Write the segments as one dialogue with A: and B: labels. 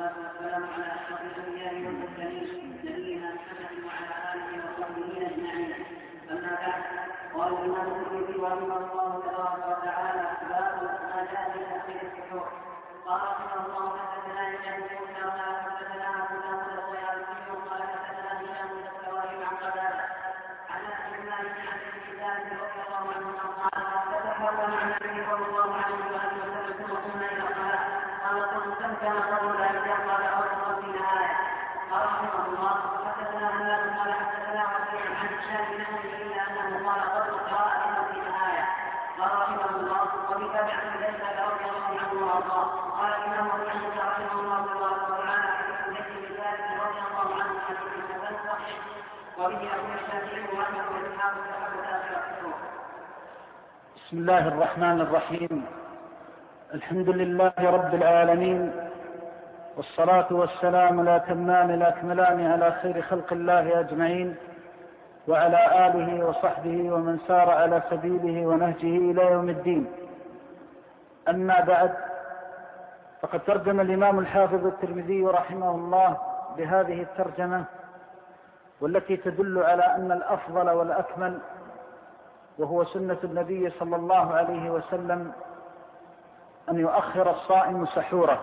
A: والصلاة والسلام على أشرف الأنبياء والمرسلين نبينا محمد وعلى آله وصحبه أجمعين. أما بعد، قال الإمام الترمذي رحمه الله تبارك وتعالى: باب ما جاء في تأخير السحور. قال رحمه الله: حدثنا هشام بن موسى قال حدثنا أبو داود الطيالسي قال حدثنا هشام بن السوائب عن قتادة عن أنس بن مالك عن ابن شهاب رضي الله عنه قال: تحرم عن النبي صلى الله عليه وسلم ثم قمنا إلى الصلاة. قال: كم كان قبل ذلك؟ قال: 50 آية. قال رحمه الله: حدثنا هناد قال حدثنا وكيع عن هشام بن موسى إلا أنه قال: قبل قراءة 50 آية. قال رحمه الله: وبتابع ليس رضي الله عنه وارضاه. قال الإمام أبو حنيفة رحمه الله تبارك وتعالى: حديث بذلك رضي الله عنه حديث حسن صحيح، وبه أبو الشافعي وأحمد وإسحاق استحب تأخير السحور.
B: بسم الله الرحمن الرحيم. الحمد لله رب العالمين، والصلاة والسلام الأتمان الأكملان على خير خلق الله أجمعين، وعلى آله وصحبه ومن سار على سبيله ونهجه إلى يوم الدين. أما بعد، فقد ترجم الإمام الحافظ الترمذي رحمه الله بهذه الترجمة، والتي تدل على أن الأفضل والأكمل وهو سنة النبي صلى الله عليه وسلم أن يؤخر الصائم سحوره.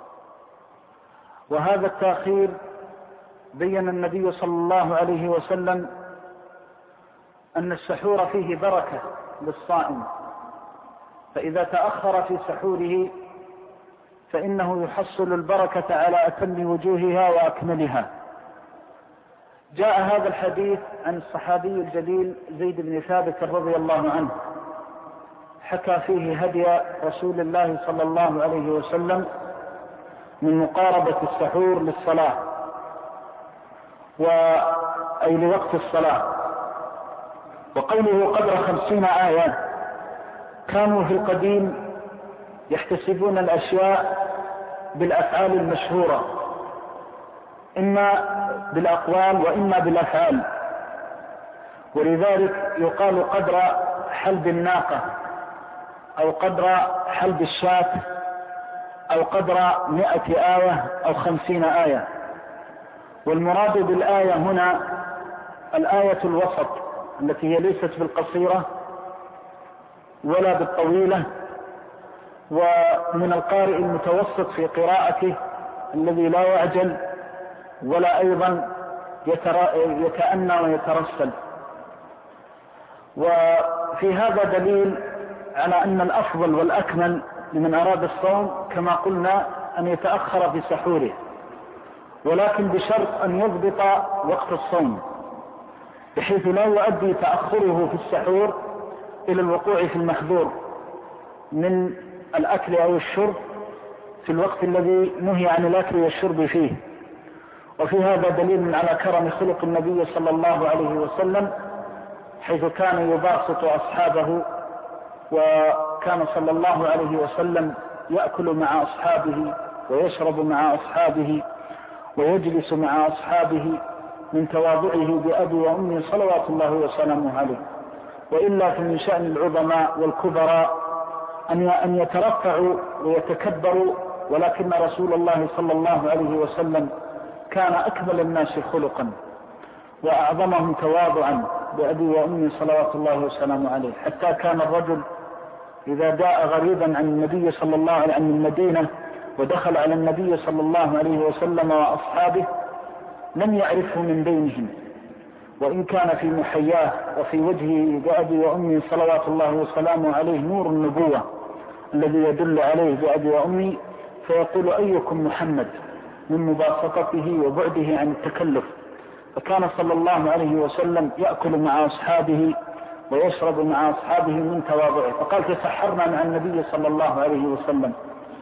B: وهذا التأخير بين النبي صلى الله عليه وسلم أن السحور فيه بركة للصائم، فإذا تأخر في سحوره فإنه يحصل البركة على أتم وجوهها وأكملها. جاء هذا الحديث عن الصحابي الجليل زيد بن ثابت رضي الله عنه، حكى فيه هدي رسول الله صلى الله عليه وسلم من مقاربة السحور للصلاة، أي لوقت الصلاة. وقوله قدر 50 آية، كانوا في القديم يحتسبون الأشياء بالأفعال المشهورة، إما بالأقوال وإما بالأفعال، ولذلك يقال قدر حلب الناقة، أو قدر حلب الشاة، أو قدر 100 آية أو 50 آية. والمراد بالآية هنا الآية الوسط، التي هي ليست بالقصيرة ولا بالطويلة، ومن القارئ المتوسط في قراءته الذي لا يعجل ولا أيضا يتأنى ويترسل. وفي هذا دليل على أن الأفضل والأكمل لمن أراد الصوم كما قلنا أن يتأخر في سحوره، ولكن بشرط أن يضبط وقت الصوم، بحيث لا يؤدي تأخره في السحور إلى الوقوع في المحظور من الأكل أو الشرب في الوقت الذي نهي عن الأكل والشرب فيه. وفي هذا دليل على كرم خلق النبي صلى الله عليه وسلم، حيث كان يباسط أصحابه، وكان صلى الله عليه وسلم يأكل مع أصحابه ويشرب مع أصحابه ويجلس مع أصحابه من تواضعه بأبي وأمي صلوات الله وسلامه عليه. وإلا فمن شأن العظماء والكبراء أن يترفعوا ويتكبروا، ولكن رسول الله صلى الله عليه وسلم كان أكمل الناس خلقا وأعظمهم تواضعا بأبي وأمي صلوات الله وسلامه عليه، حتى كان الرجل إذا جاء غريبا عن النبي صلى الله عليه وسلم من المدينة ودخل على النبي صلى الله عليه وسلم وأصحابه لم يعرفه من بينهم، وإن كان في محياه وفي وجهه بأبي وأمي صلوات الله وسلامه عليه نور النبوة الذي يدل عليه بأبي وأمي، فيقول: أيكم محمد، من مباسطته وبعده عن التكلف. فكان صلى الله عليه وسلم يأكل مع أصحابه ويشرب مع أصحابه من تواضعه، فقال: تسحرنا مع النبي صلى الله عليه وسلم.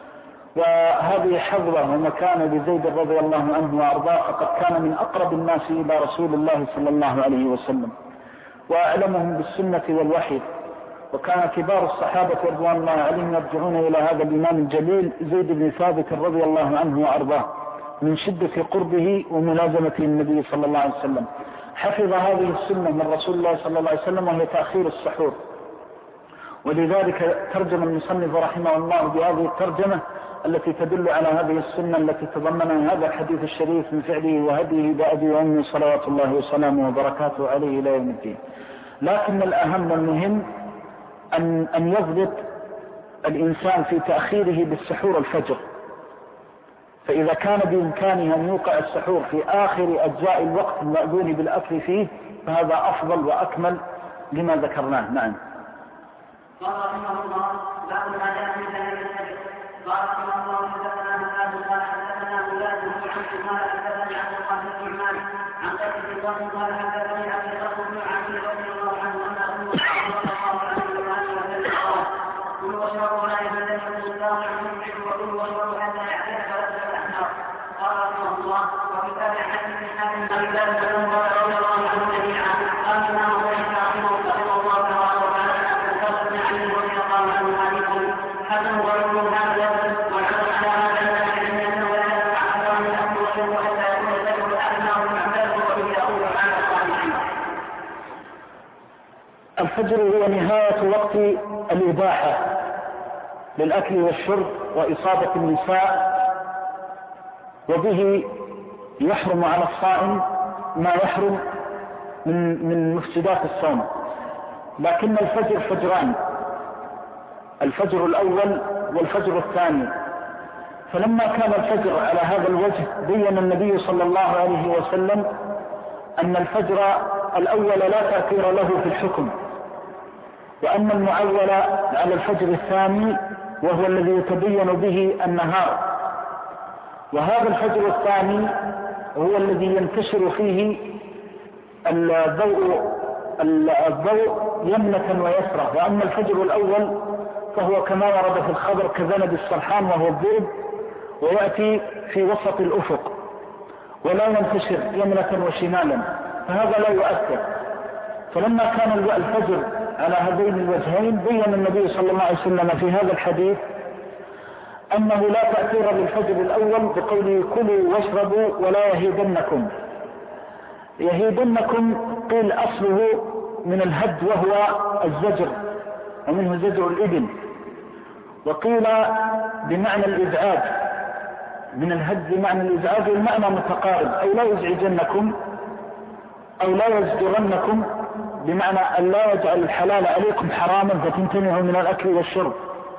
B: وهذه حظوة ومكانة لزيد رضي الله عنه وأرضاه، فقد كان من أقرب الناس إلى رسول الله صلى الله عليه وسلم وأعلمهم بالسنة والوحي. وكان كبار الصحابة رضوان الله عليهم يرجعون إلى هذا الإمام الجليل زيد بن ثابت رضي الله عنه وأرضاه من شدة قربه وملازمة النبي صلى الله عليه وسلم. حفظ هذه السنة من رسول الله صلى الله عليه وسلم، وهي تأخير السحور. ولذلك ترجم المصنف رحمه الله بهذه الترجمة التي تدل على هذه السنة التي تضمنها هذا الحديث الشريف من فعله وهديه بأبي وأمي صلوات الله وسلامه وبركاته عليه إلى يوم الدين. لكن الأهم والمهم أن يضبط الإنسان في تأخيره بالسحور الفجر، فإذا كان بإمكانه أن يوقع السحور في آخر أجزاء الوقت المأذون بالأكل فيه فهذا أفضل وأكمل لما ذكرناه. نعم.
A: قال رحمه الله باب ما جاء من ذلك الفجر. قال رحمه الله حدثنا هناد قال حدثنا هلال بن عمرو قال حدثني عبد القادر بن عمان عن قيس بن الله قال حدثني عبد الله بن عمرو رضي الله عنه ان امه صلى الله عليه وسلم قال كلوا واشربوا ولا يملككم الله عن يمسك وكلوا واشربوا حتى يعترف رجل الاحمر. قال رحمه الله وفي تابع حديث من حاتم بن هلال بن عمر رضي الله عنه جميعا قال انه ليس رحمه الله تبارك وتعالى ان عليه رضي الله عنه حديث حسن غير هذا وعلى على هذا انه لا يتعلم ان يأكل حتى يكون له الاحمر المعتاد وبه يقول على الصالحين.
B: الفجر هو نهاية وقت الإباحة للأكل والشرب وإصابة النساء، وبه يحرم على الصائم ما يحرم من مفسدات الصوم. لكن الفجر فجران، الفجر الأول والفجر الثاني. فلما كان الفجر على هذا الوجه بين النبي صلى الله عليه وسلم أن الفجر الأول لا تأثير له في الحكم، وأن المعول على الفجر الثاني وهو الذي يتبين به النهار، وهذا الفجر الثاني هو الذي ينتشر فيه الضوء يمنة ويسرى. وأما الفجر الأول فهو كما ورد في الخبر كذنب السرحان وهو الذئب، ويأتي في وسط الأفق ولا ينتشر يمنة وشمالا، فهذا لا يؤثر. فلما كان الفجر على هذين الوجهين بين النبي صلى الله عليه وسلم في هذا الحديث أنه لا تأثير للفجر الأول بقوله كلوا واشربوا ولا يهيدنكم. يهيدنكم قيل أصله من الهد وهو الزجر، ومنه زجر الإبل، وقيل بمعنى الإزعاج، من الهد بمعنى الإزعاج، والمعنى متقارب، أي لا يزعجنكم أو لا يزجرنكم، بمعنى أن لا يجعل الحلال عليكم حراما فتمتنعوا من الأكل والشرب.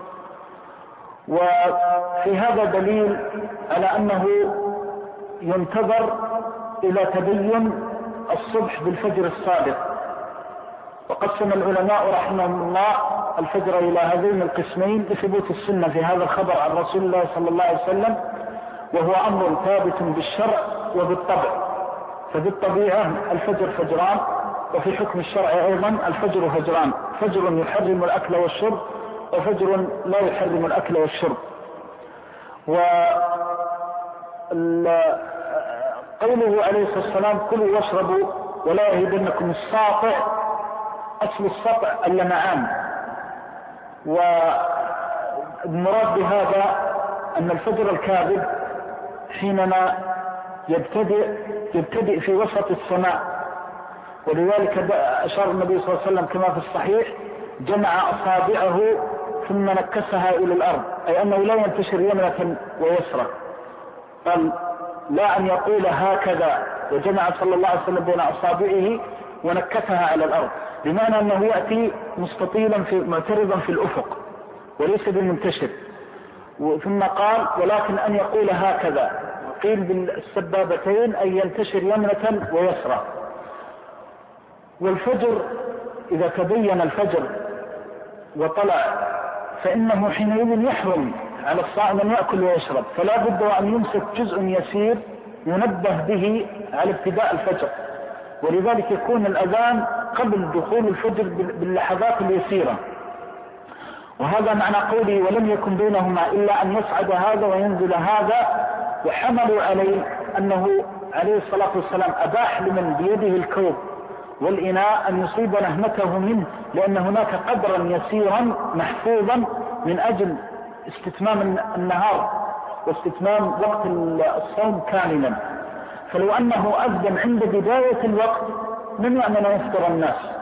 B: وفي هذا دليل على أنه ينتظر إلى تبين الصبح بالفجر الصادق. وقسم العلماء رحمهم الله الفجر إلى هذين القسمين لثبوت السنة في هذا الخبر عن رسول الله صلى الله عليه وسلم، وهو أمر ثابت بالشرع وبالطبع. فبالطبيعة الفجر فجران، وفي حكم الشرع أيضا الفجر فجران، فجر يحرم الأكل والشرب وفجر لا يحرم الأكل والشرب. وقوله عليه الصلاة والسلام كلوا واشربوا ولا يهدنكم الساطع، أصل السطع اللمعان، والمراد بهذا أن الفجر الكاذب حينما يبتدئ في وسط السماء، ولذلك أشار النبي صلى الله عليه وسلم كما في الصحيح جمع أصابعه ثم نكسها إلى الأرض، أي أنه لا ينتشر يمنة ويسرى. قال لا أن يقول هكذا، وجمع صلى الله عليه وسلم بين أصابعه ونكسها على الأرض، بمعنى أنه يأتي مستطيلا معترضا في الأفق وليس بالمنتشر. ثم قال ولكن أن يقول هكذا، قيل بالسبابتين أن ينتشر يمنة ويسرى. والفجر إذا تبين الفجر وطلع فإنه حينئذ يحرم على الصائم أن يأكل ويشرب، فلا بد أن يمسك جزء يسير ينبه به على ابتداء الفجر، ولذلك يكون الأذان قبل دخول الفجر باللحظات اليسيرة. وهذا معنى قولي ولم يكن بينهما إلا أن يصعد هذا وينزل هذا، وحملوا عليه أنه عليه الصلاة والسلام أباح لمن بيده الكوب والإناء أن يصيب نهمته منه، لأن هناك قدرا يسيرا محفوظا من أجل استتمام النهار واستتمام وقت الصوم كاملا. فلو أنه أذن عند بداية الوقت من يأمن يفطر الناس،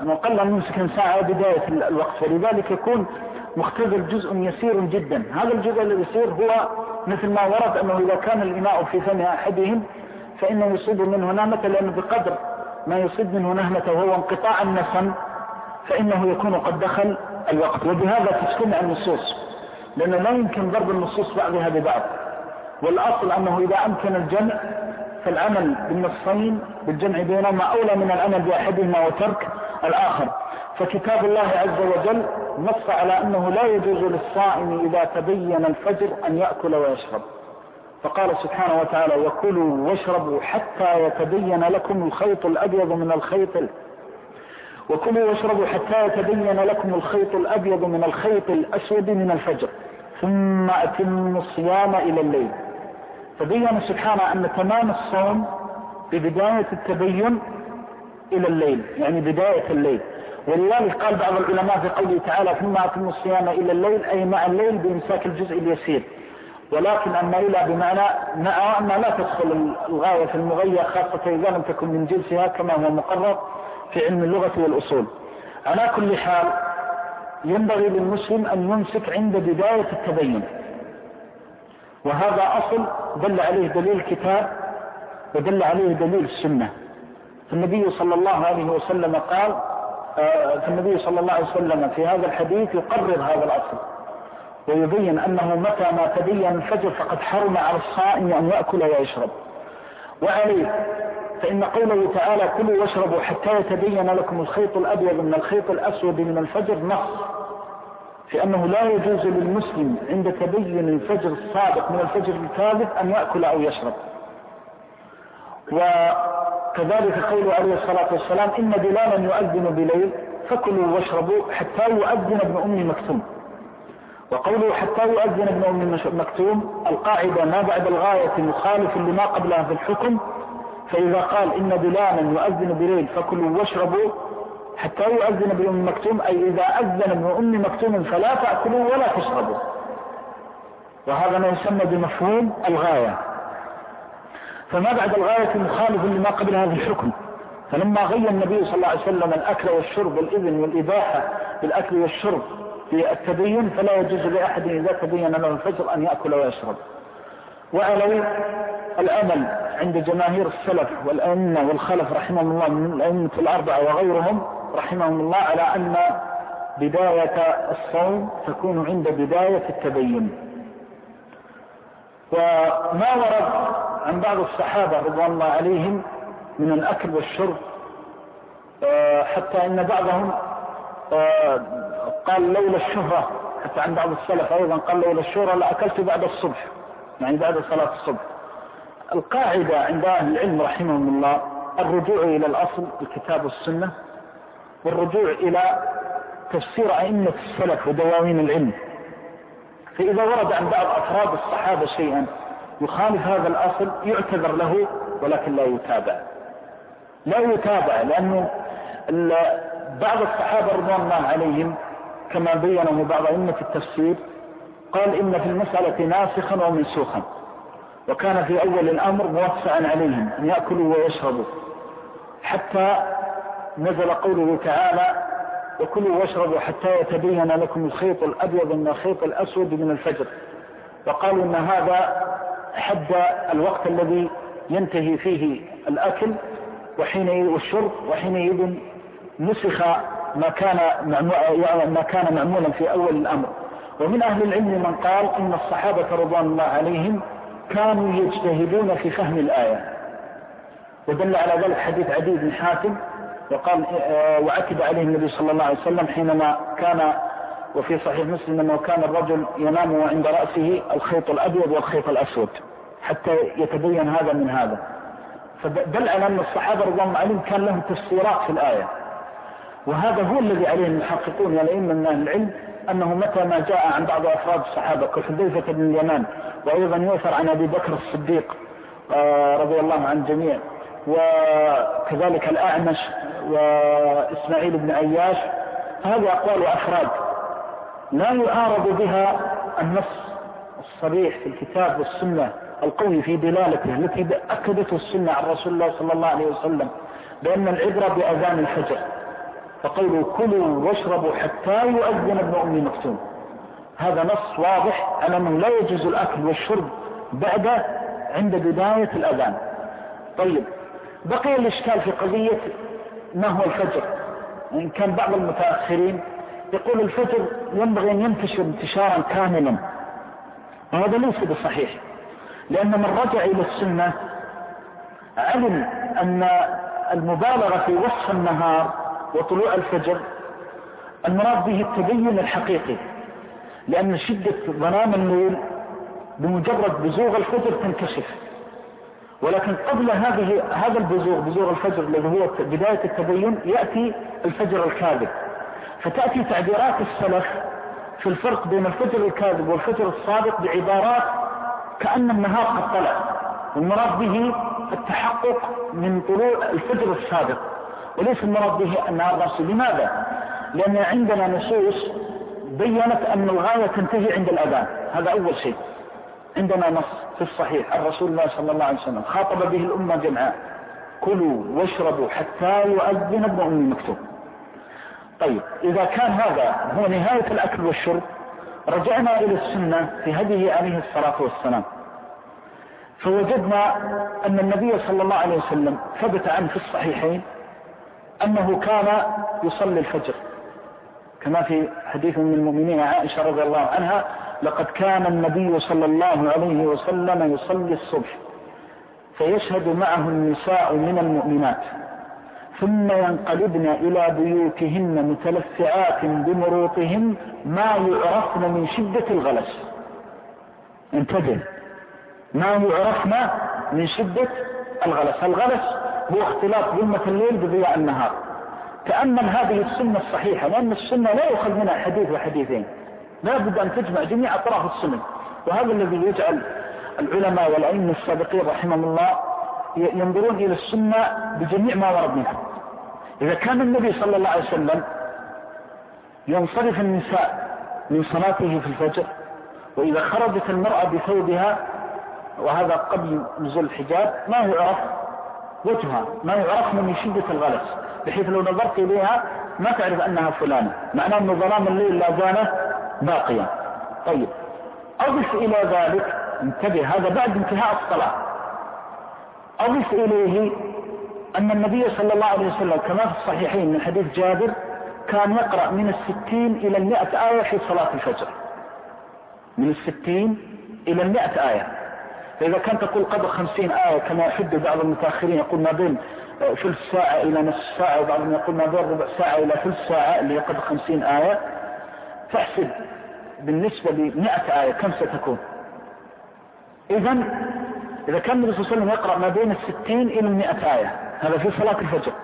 B: أنه قل أن يمسك ساعة بداية الوقت، ولذلك يكون مختزل جزء يسير جدا. هذا الجزء اليسير هو مثل ما ورد أنه إذا كان الإناء في فم أحدهم فإنه يصيب منه نهمة، لأنه بقدر ما يصيب منه نهمة وهو انقطاع النسم فإنه يكون قد دخل الوقت. وبهذا تجتمع النصوص، لأنه لا يمكن ضرب النصوص بعضها ببعض، والأصل أنه إذا أمكن الجمع فالعمل بالنصين بالجمع بينهما أولى من العمل بأحدهما وترك الآخر. فكتاب الله عز وجل نص على أنه لا يجوز للصائم إذا تبين الفجر أن يأكل ويشرب، فقال سبحانه وتعالى: وكلوا واشربوا حتى يتبين لكم الخيط الأبيض من الخيط وكلوا واشربوا حتى يتبين لكم الخيط الأبيض من الخيط الأسود من الفجر ثم أتموا الصيام إلى الليل. فبين سبحانه أن تمام الصوم ببداية التبين إلى الليل، يعني بداية الليل. ولذلك قال بعض العلماء في قوله تعالى: ثم أتموا الصيام إلى الليل، أي مع الليل بإمساك الجزء اليسير. ولكن أما إلى بمعنى أن لا تدخل الغاية في المغية، خاصة إذا لم تكن من جنسها كما هو مقرر في علم اللغة والأصول. على كل حال ينبغي للمسلم أن يمسك عند بداية التبين، وهذا أصل دل عليه دليل الكتاب ودل عليه دليل السنة. فالنبي صلى الله عليه وسلم قال فالنبي صلى الله عليه وسلم في هذا الحديث يقرر هذا الأصل ويبين أنه متى ما تبين الفجر فقد حرم على الصائم أن يأكل ويشرب. وعليه فإن قوله تعالى: كلوا واشربوا حتى يتبين لكم الخيط الأبيض من الخيط الأسود من الفجر، نص في أنه لا يجوز للمسلم عند تبين الفجر الصادق من الفجر الكاذب أن يأكل أو يشرب. وكذلك قوله عليه الصلاة والسلام: إن بلالا يؤذن بليل فكلوا واشربوا حتى يؤذن ابن أم مكتوم. وقوله حتى يؤذن ابن أم مكتوم، القاعدة ما بعد الغاية مخالف لما قبلها في الحكم، فإذا قال إن بلالا يؤذن بليل فكلوا واشربوا حتى يؤذن ابن أم مكتوم، أي إذا أذن ابن أم مكتوم فلا تأكلوا ولا تشربوا، وهذا ما يسمى بمفهوم الغاية. فما بعد الغاية مخالف لما قبلها في الحكم، فلما غير النبي صلى الله عليه وسلم الأكل والشرب والإذن والإباحة بالأكل والشرب في التبين، فلا يجوز لأحد إذا تبين له الفجر أن يأكل ويشرب. وعليه الأمل عند جماهير السلف والأئمة والخلف رحمهم الله من الأئمة الأربعة وغيرهم رحمهم الله على أن بداية الصوم تكون عند بداية التبين. وما ورد عن بعض الصحابة رضوان الله عليهم من الأكل والشرب، حتى إن بعضهم قال لولا الشهرة، حتى عن بعض السلف أيضا قال لولا الشهرة لأكلت بعد الصبح، يعني بعد صلاة الصبح. القاعدة عند أهل العلم رحمهم الله الرجوع إلى الأصل الكتاب والسنة، والرجوع إلى تفسير أئمة السلف ودواوين العلم. فإذا ورد عن بعض أفراد الصحابة شيئا يخالف هذا الأصل يعتذر له، ولكن لا يتابع لأنه بعض الصحابة رضوان الله عليهم كما بينه بعض أئمة التفسير قال إن في المسألة ناسخا ومنسوخا، وكان في أول الأمر موسعا عليهم أن يأكلوا ويشربوا، حتى نزل قوله تعالى: وكلوا واشربوا حتى يتبين لكم الخيط الأبيض من الخيط الأسود من الفجر. وقالوا إن هذا حد الوقت الذي ينتهي فيه الأكل والشرب، وحينئذ نسخ ما كان معمولا في أول الأمر. ومن أهل العلم من قال إن الصحابة رضوان الله عليهم كانوا يجتهدون في فهم الآية، ودل على ذلك حديث عدي بن حاتم وقال وعتب عليه النبي صلى الله عليه وسلم حينما كان، وفي صحيح مسلم أنه كان الرجل ينام وعند رأسه الخيط الأبيض والخيط الأسود حتى يتبين هذا من هذا. فدل على أن الصحابة رضوان الله عليهم كان لهم تفسيرات في الآية، وهذا هو الذي عليه المحققون والأئمة من أهل العلم أنه متى ما جاء عن بعض أفراد الصحابة كحذيفة بن اليمان، وأيضا يؤثر عن أبي بكر الصديق رضي الله عن الجميع، وكذلك الأعمش وإسماعيل بن عياش، هذه أقوال أفراد لا يعارض بها النص الصريح في الكتاب والسنة القوي في دلالته التي أكدته السنة عن رسول الله صلى الله عليه وسلم بأن العبرة بأذان الفجر، فقولوا كلوا واشربوا حتى يؤذن ابن أم مكتوم، هذا نص واضح على أنه لا يجوز الأكل والشرب بعد عند بداية الأذان. طيب، بقي الإشكال في قضية ما هو الفجر. إن كان بعض المتأخرين يقول الفجر ينبغي أن ينتشر انتشارا كاملا، وهذا ليس بصحيح، لأن من رجع إلى السنة علم أن المبالغة في وصف النهار وطلوع الفجر المراد به التبين الحقيقي، لأن شدة ظلام الليل بمجرد بزوغ الفجر تنكشف، ولكن قبل هذا البزوغ، بزوغ الفجر الذي هو بداية التبين، يأتي الفجر الكاذب. فتأتي تعبيرات السلف في الفرق بين الفجر الكاذب والفجر الصادق بعبارات كأن النهار قد طلع، والمراد به التحقق من طلوع الفجر الصادق، وليس المراد به النهار نفسه. لماذا؟ لأن عندنا نصوص بيّنت أن الغاية تنتهي عند الأذان، هذا أول شيء. عندنا نص في الصحيح عن رسول الله صلى الله عليه وسلم خاطب به الأمة جمعاء: كلوا واشربوا حتى يؤذن ابن أم مكتوم. طيب، إذا كان هذا هو نهاية الأكل والشرب، رجعنا إلى السنة في هديه عليه الصلاة والسلام، فوجدنا أن النبي صلى الله عليه وسلم ثبت عنه في الصحيحين أنه كان يصلي الفجر، كما في حديث من المؤمنين عائشة رضي الله عنها: لقد كان النبي صلى الله عليه وسلم يصلي الصبح فيشهد معه النساء من المؤمنات ثم ينقلبن إلى بيوتهن متلفعات بمروطهن ما يعرفن من شدة الغلس. انتبه، ما يعرفن من شدة الغلس. الغلس هو اختلاط ظلمة الليل بضياء النهار. تأمل هذه السنة الصحيحة، لأن السنة لا يؤخذ منها حديث وحديثين، لا بد أن تجمع جميع أطراف السنة، وهذا الذي يجعل العلماء والأئمة السابقين رحمهم الله ينظرون إلى السنة بجميع ما ورد منها. إذا كان النبي صلى الله عليه وسلم ينصرف النساء من صلاته في الفجر، وإذا خرجت المرأة بثوبها، وهذا قبل نزول الحجاب، ما يعرف وجهها، ما يعرف من شدة الغلس، بحيث لو نظرت إليها ما تعرف أنها فلانة، معناه أن ظلام الليل لا زال باقيا. طيب، أضف إلى ذلك، انتبه، هذا بعد انتهاء الصلاة، أضف إليه أن النبي صلى الله عليه وسلم كما في الصحيحين من حديث جابر كان يقرأ من 60 إلى 100 آية في صلاة الفجر، من 60 إلى 100 آية. فإذا كان تقول قدر 50 آية كما يحد بعض المتأخرين، يقول ما بين ثلث ساعة إلى نصف ساعة، وبعضهم يقول ما بين ربع ساعة إلى ثلث ساعة، اللي قدر 50 آية، فاحسب بالنسبة ل100 آية كم ستكون. إذا كان النبي صلى الله عليه وسلم يقرأ ما بين 60 إلى 100 آية، هذا في صلاة الفجر،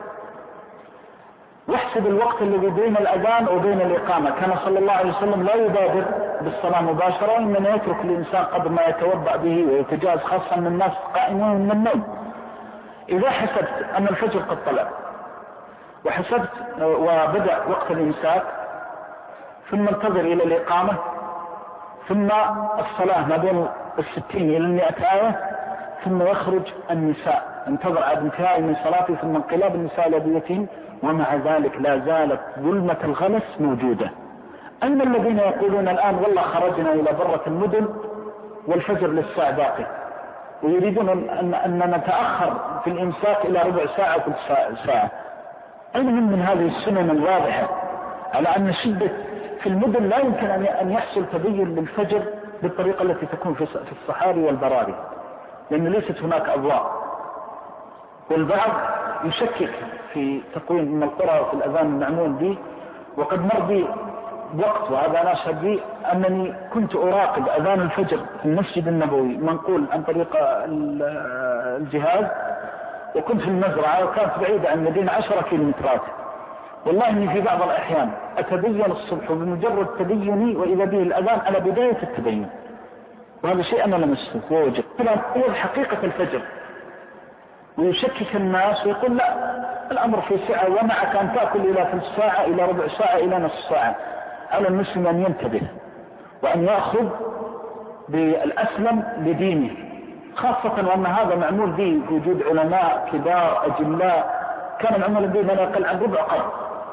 B: واحسب الوقت الذي بين الأذان وبين الإقامة. كان صلى الله عليه وسلم لا يبادر بالصلاة مباشرة، إنما يترك الإنسان قدر ما يتوضأ به ويتجاوز، خاصة من الناس قائمون من النوم. إذا حسبت أن الفجر قد طلع، وحسبت وبدأ وقت الإمساك، ثم انتظر إلى الإقامة، ثم الصلاة ما بين 60 إلى 100 آية، ثم يخرج النساء، انتظر عاد انتهاء من صلاته ثم انقلاب النساء إلى بيوتهن، ومع ذلك لا زالت ظلمة الغلس موجودة. أين الذين يقولون الآن والله خرجنا إلى برة المدن والفجر للساعة باقي، ويريدون أن نتأخر في الإمساك إلى ربع ساعة أو ساعة؟ أين هم من هذه السنن الواضحة على أن شدة في المدن لا يمكن أن يحصل تبين للفجر بالطريقة التي تكون في الصحاري والبراري، لأن ليست هناك أضواء. والبعض يشكك في تقويم من القرى في الأذان المعمول به، وقد مر بي وقت، وهذا أنا أشهد به، أنني كنت أراقب أذان الفجر في المسجد النبوي منقول عن طريق الجهاز، وكنت في المزرعة وكانت بعيدة عن المدينة 10 كيلومترات. والله إني في بعض الأحيان أتبين الصبح بمجرد تبيني وإذا به الأذان على بداية التبين، وهذا شيء أنا لمسته ووجد. هو حقيقة الفجر، ويشكك الناس ويقول لا الأمر في ساعة، ومعك أن تأكل إلى ثلث ساعة إلى ربع ساعة إلى نصف ساعة. على المسلم أن ينتبه وأن يأخذ بالأسلم لدينه، خاصة وأن هذا معمول به وجود علماء كبار أجلاء كان معمول به ما لا يقل عن ربع قرن،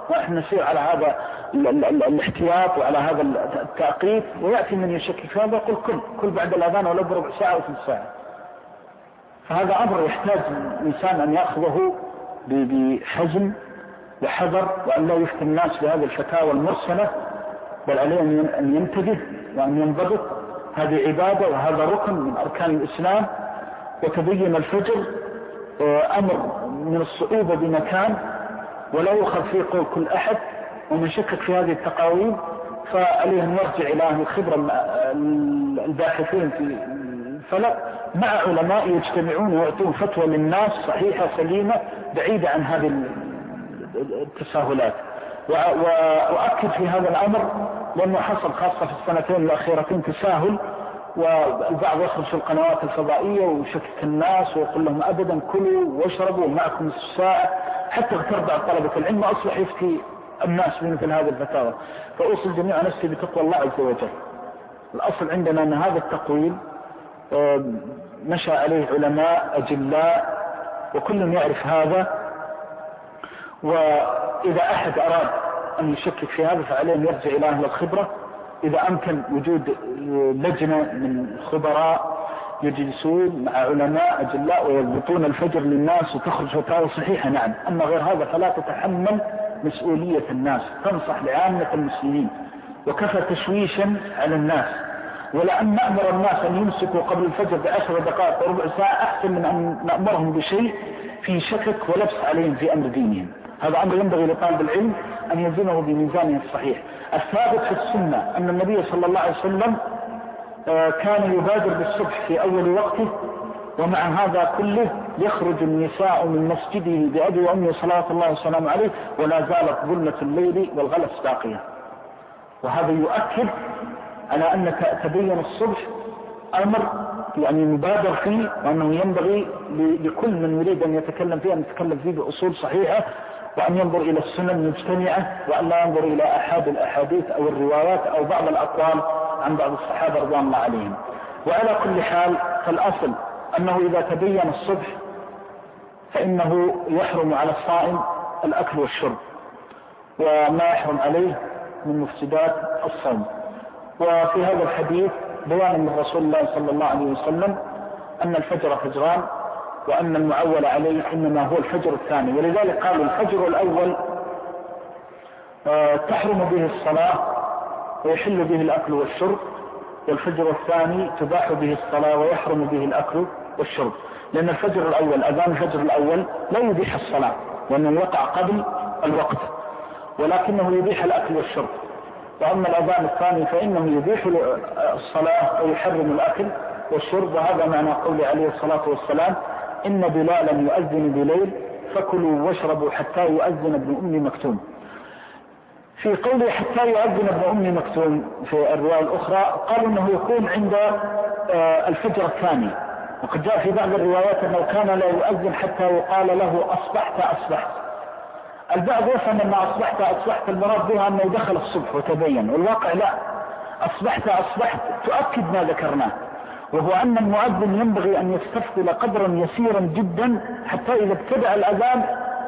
B: ونحن نسير على هذا الاحتياط وعلى هذا التأقيت، ويأتي من يشكك في هذا يقول كل بعد الأذان ولو بربع ساعة أو ثلث ساعة. فهذا أمر يحتاج الإنسان أن يأخذه بحزم وحذر، وأن لا يفتن الناس بهذه الفتاوى المرسلة، بل عليه أن ينتبه وأن ينضبط. هذه عبادة وهذا ركن من أركان الإسلام، وتبين الفجر أمر من الصعوبة بمكان، ولا يؤخذ فيه قول كل أحد. ومن شكك في هذه التقاويم فعليه أن يرجع إلى أهل الخبرة الباحثين في الفلك مع علماء يجتمعون ويعطون فتوى للناس صحيحة سليمة بعيدة عن هذه التساهلات. وأؤكد في هذا الأمر لأنه حصل خاصة في السنتين الأخيرتين تساهل، والبعض يخرج في القنوات الفضائية ويشكك الناس ويقول لهم أبدا كلوا واشربوا معكم الساعة، حتى اغتر بعض طلبة العلم أصبح يفتي الناس بمثل هذه الفتاوى. فأوصل جميع نفسي بتقوى الله عز وجل. الأصل عندنا أن هذا التقويل مشى عليه علماء أجلاء وكل يعرف هذا، وإذا أحد أراد أن يشكك في هذا فعليه أن يرجع إلى أهل الخبرة. إذا أمكن وجود لجنة من خبراء يجلسون مع علماء أجلاء ويضبطون الفجر للناس وتخرج فتاوى صحيحة، نعم. أما غير هذا فلا تتحمل مسؤولية الناس، تنصح لعامة المسلمين، وكفى تشويشا على الناس. ولأن نأمر الناس أن يمسكوا قبل الفجر ب10 دقائق وربع ساعة أحسن من أن نأمرهم بشيء في شكك ولبس عليهم في أمر دينهم. هذا أمر ينبغي لطالب العلم أن يزنه بميزانه الصحيح. الثابت في السنة أن النبي صلى الله عليه وسلم كان يبادر بالصبح في أول وقته، ومع هذا كله يخرج النساء من مسجده بأبي وأمي صلوات الله وسلامه عليه، ولا زالت ظلمة الليل والغلس باقية. وهذا يؤكد على أن تبين الصبح أمر يعني مبادر فيه، وأنه ينبغي لكل من يريد أن يتكلم فيه أن يتكلم فيه بأصول صحيحة، وأن ينظر إلى السنن المجتمعة، وأن لا ينظر إلى أحد الأحاديث أو الروايات أو بعض الأقوال عن بعض الصحابة رضوان الله عليهم. وعلى كل حال فالأصل أنه إذا تبين الصبح فإنه يحرم على الصائم الأكل والشرب وما يحرم عليه من مفسدات الصوم. وفي هذا الحديث بيان من رسول الله صلى الله عليه وسلم أن الفجر فجران، وأن المعول عليه إنما هو الفجر الثاني. ولذلك قالوا الفجر الأول تحرم به الصلاة ويحل به الأكل والشرب، والفجر الثاني تباح به الصلاة ويحرم به الأكل والشرب. لأن الفجر الأول أذان الفجر الأول لا يبيح الصلاة وأنه يقع قبل الوقت، ولكنه يبيح الأكل والشرب. وأما الأذان الثاني فإنه يبيح الصلاة ويحرم الأكل والشرب. وهذا معنى قول عليه الصلاة والسلام إن بلالا يؤذن بليل فكلوا واشربوا حتى يؤذن ابن أم مكتوم. في قوله حتى يؤذن ابن أم مكتوم في الرواية الأخرى قالوا أنه يكون عند الفجر الثاني، وقد جاء في بعض الروايات أنه كان لا يؤذن حتى يقال له أصبحت. البعض يفهم أن أصبحت المراد بها أنه دخل الصبح وتبين، والواقع لا، أصبحت تؤكد ما ذكرناه، وهو أن المؤذن ينبغي أن يستفضل قدرا يسيرا جدا حتى إذا ابتدأ الأذان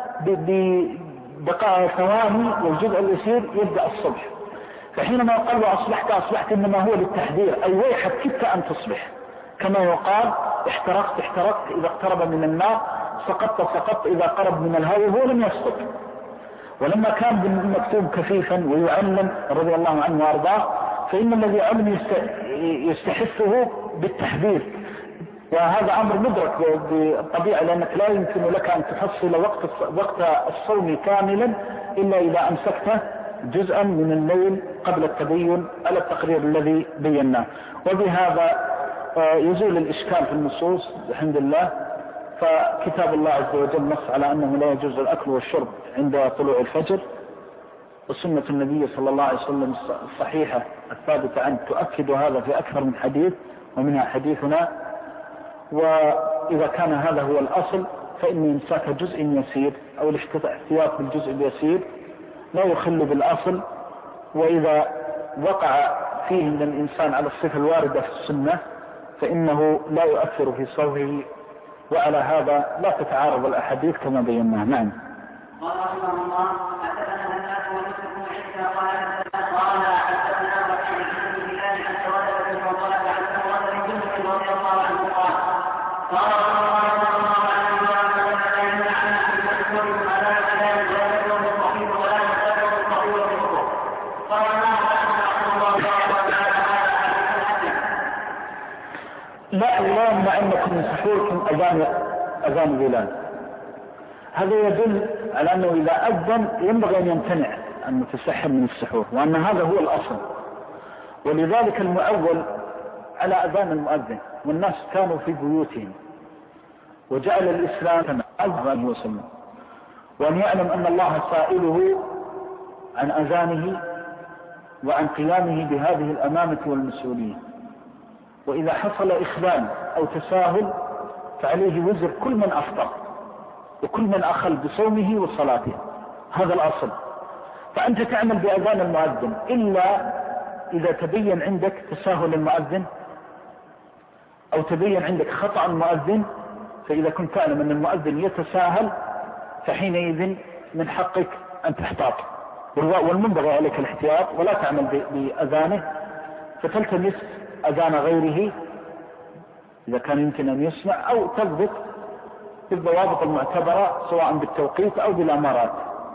B: بدقائق ثواني والجزء اليسير يبدأ الصبح. فحينما يقال أصبحت إنما هو للتحذير، أي ويحك كدت أن تصبح، كما يقال احترقت إذا اقترب من النار، سقطت إذا قرب من الهواء، هو لم يسقط. ولما كان بالمكتوب كفيفا ويعلم رضي الله عنه وارضاه، فإن الذي علم يستحثه بالتحذير، وهذا أمر مدرك بالطبيعة، لأنك لا يمكن لك أن تحصل وقت الصوم كاملا إلا إذا أمسكته جزءا من الليل قبل التبين على التقرير الذي بيناه. وبهذا يزول الإشكال في النصوص الحمد لله. فكتاب الله عز وجل نص على أنه لا يجوز الأكل والشرب عند طلوع الفجر، وسنة النبي صلى الله عليه وسلم الصحيحة الثابتة عنه تؤكد هذا في أكثر من حديث، ومنها حديثنا. وإذا كان هذا هو الأصل فإن إمساك جزء يسير أو الاحتياط بالجزء اليسير لا يخل بالأصل، وإذا وقع فيه من الإنسان على الصفة الواردة في السنة فإنه لا يؤثر في صومه. وعلى هذا لا تتعارض الأحاديث كما بيناه. نعم.
A: قال رحمه الله حدثنا قال حدثنا وكيع عن بلال عن ولد وطلب عن ولد جندب رضي الله عنه قال قال رسول الله صلى الله عليه وسلم لا يمنع عن الكفر ولا يزال ولا يدعو بالصحيح ولا يزال بالصحيح بالكفر قال ما رحمه الله تعالى
B: لا يمنع أنكم من سحوركم أذان بلال. هذا يدل على أنه إذا أذن ينبغي أن يمتنع أن يتسحر من السحور، وأن هذا هو الأصل. ولذلك المعول على أذان المؤذن، والناس كانوا في بيوتهم، وجعل الإسلام كما أذن وسلم، وأن يعلم أن الله سائله عن أذانه وعن قيامه بهذه الأمانة والمسؤولية. وإذا حصل إخلال أو تساهل فعليه وزر كل من أفطر وكل من أخل بصومه وصلاته، هذا الأصل. فأنت تعمل بأذان المؤذن إلا إذا تبين عندك تساهل المؤذن أو تبين عندك خطأ المؤذن. فإذا كنت تعلم أن المؤذن يتساهل فحينئذ من حقك أن تحتاط، والمنبغي عليك الاحتياط، ولا تعمل بأذانه، فتلتمس أذان غيره إذا كان يمكن أن يسمع، أو تضبط بالضوابط المعتبرة سواء بالتوقيت أو بالأمارات.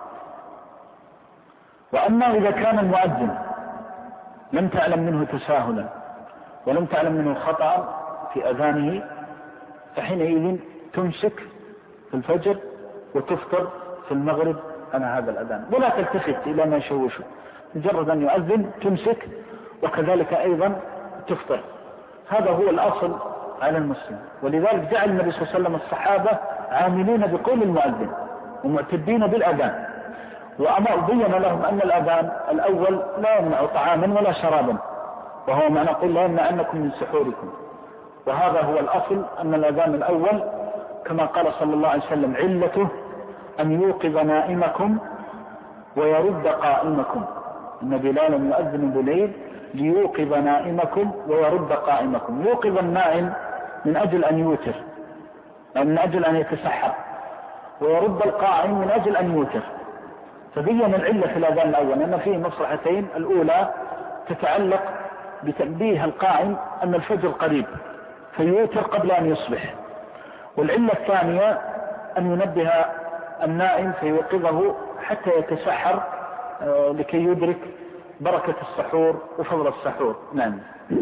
B: وأما إذا كان المؤذن لم تعلم منه تساهلا ولم تعلم منه خطأ في أذانه فحينئذ تمسك في الفجر وتفطر في المغرب عن هذا الأذان، ولا تلتفت إلى ما يشوشه، مجرد أن يؤذن تمسك، وكذلك أيضا تفطر. هذا هو الأصل على المسلم. ولذلك جعل النبي صلى الله عليه وسلم الصحابة عاملين بقول المؤذن ومعتدين بالأذان، وبين لهم أن الأذان الأول لا يمنع طعاما ولا شرابا، وهو ما نقول لا يمنعنكم من سحوركم. وهذا هو الأصل، أن الأذان الأول كما قال صلى الله عليه وسلم علته أن يوقظ نائمكم ويرد قائمكم، إن بلالا يؤذن بليل ليوقظ نائمكم ويرد قائمكم. يوقظ النائم من أجل أن يوتر، من أجل أن يتسحر، ويرد القائم من أجل أن يوتر. فبين العلة في الأذان الأول أن فيه مصلحتين، الأولى تتعلق بتنبيه القائم أن الفجر قريب فيوتر قبل أن يصبح، والعلة الثانية أن ينبه النائم فيوقظه حتى يتسحر لكي يدرك بركة السحور وفضل السحور. نعم.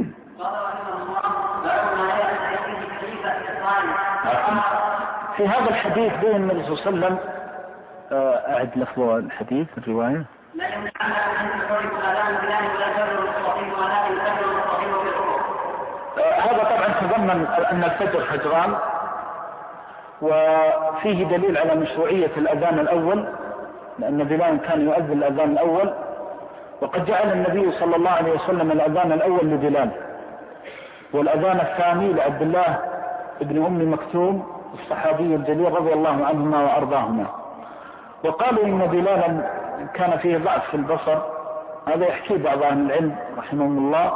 B: في هذا الحديث بين النبي صلى الله عليه وسلم، أعد لفظ الحديث الرواية.
A: لا يمنع أن يحرك الأذان بالله ولا يجر الصحيح ولا يجر الصحيح بالأخر.
B: هذا طبعا تضمن أن الفجر فجران، وفيه دليل على مشروعية الأذان الأول، لأن بلال كان يؤذن الأذان الأول، وقد جعل النبي صلى الله عليه وسلم الأذان الأول لبلال، والأذان الثاني لعبد الله ابن أم مكتوم الصحابي الجليل رضي الله عنهما وأرضاهما. وقالوا إن بلالا كان فيه ضعف في البصر، هذا يحكي بعض أهل العلم رحمهم الله،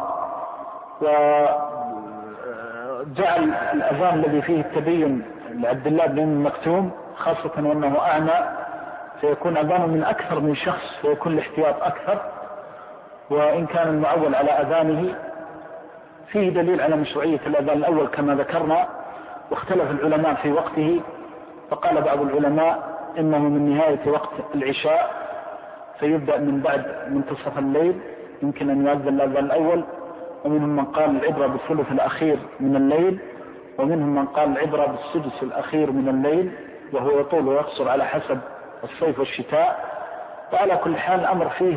B: وجعل الأذان الذي فيه التبين لعبد الله بن أم مكتوم خاصة وأنه أعمى سيكون أذانه من أكثر من شخص، فيكون الاحتياط أكثر. وإن كان المعول على أذانه فيه دليل على مشروعية الأذان الأول كما ذكرنا، واختلف العلماء في وقته، فقال بعض العلماء إنه من نهاية وقت العشاء فيبدأ من بعد منتصف الليل يمكن أن يؤذن الأذان الأول، ومنهم من قال العبرة بالثلث الأخير من الليل، ومنهم من قال العبرة بالسدس الأخير من الليل، وهو يطول ويقصر على حسب الصيف والشتاء. وعلى كل حال الأمر فيه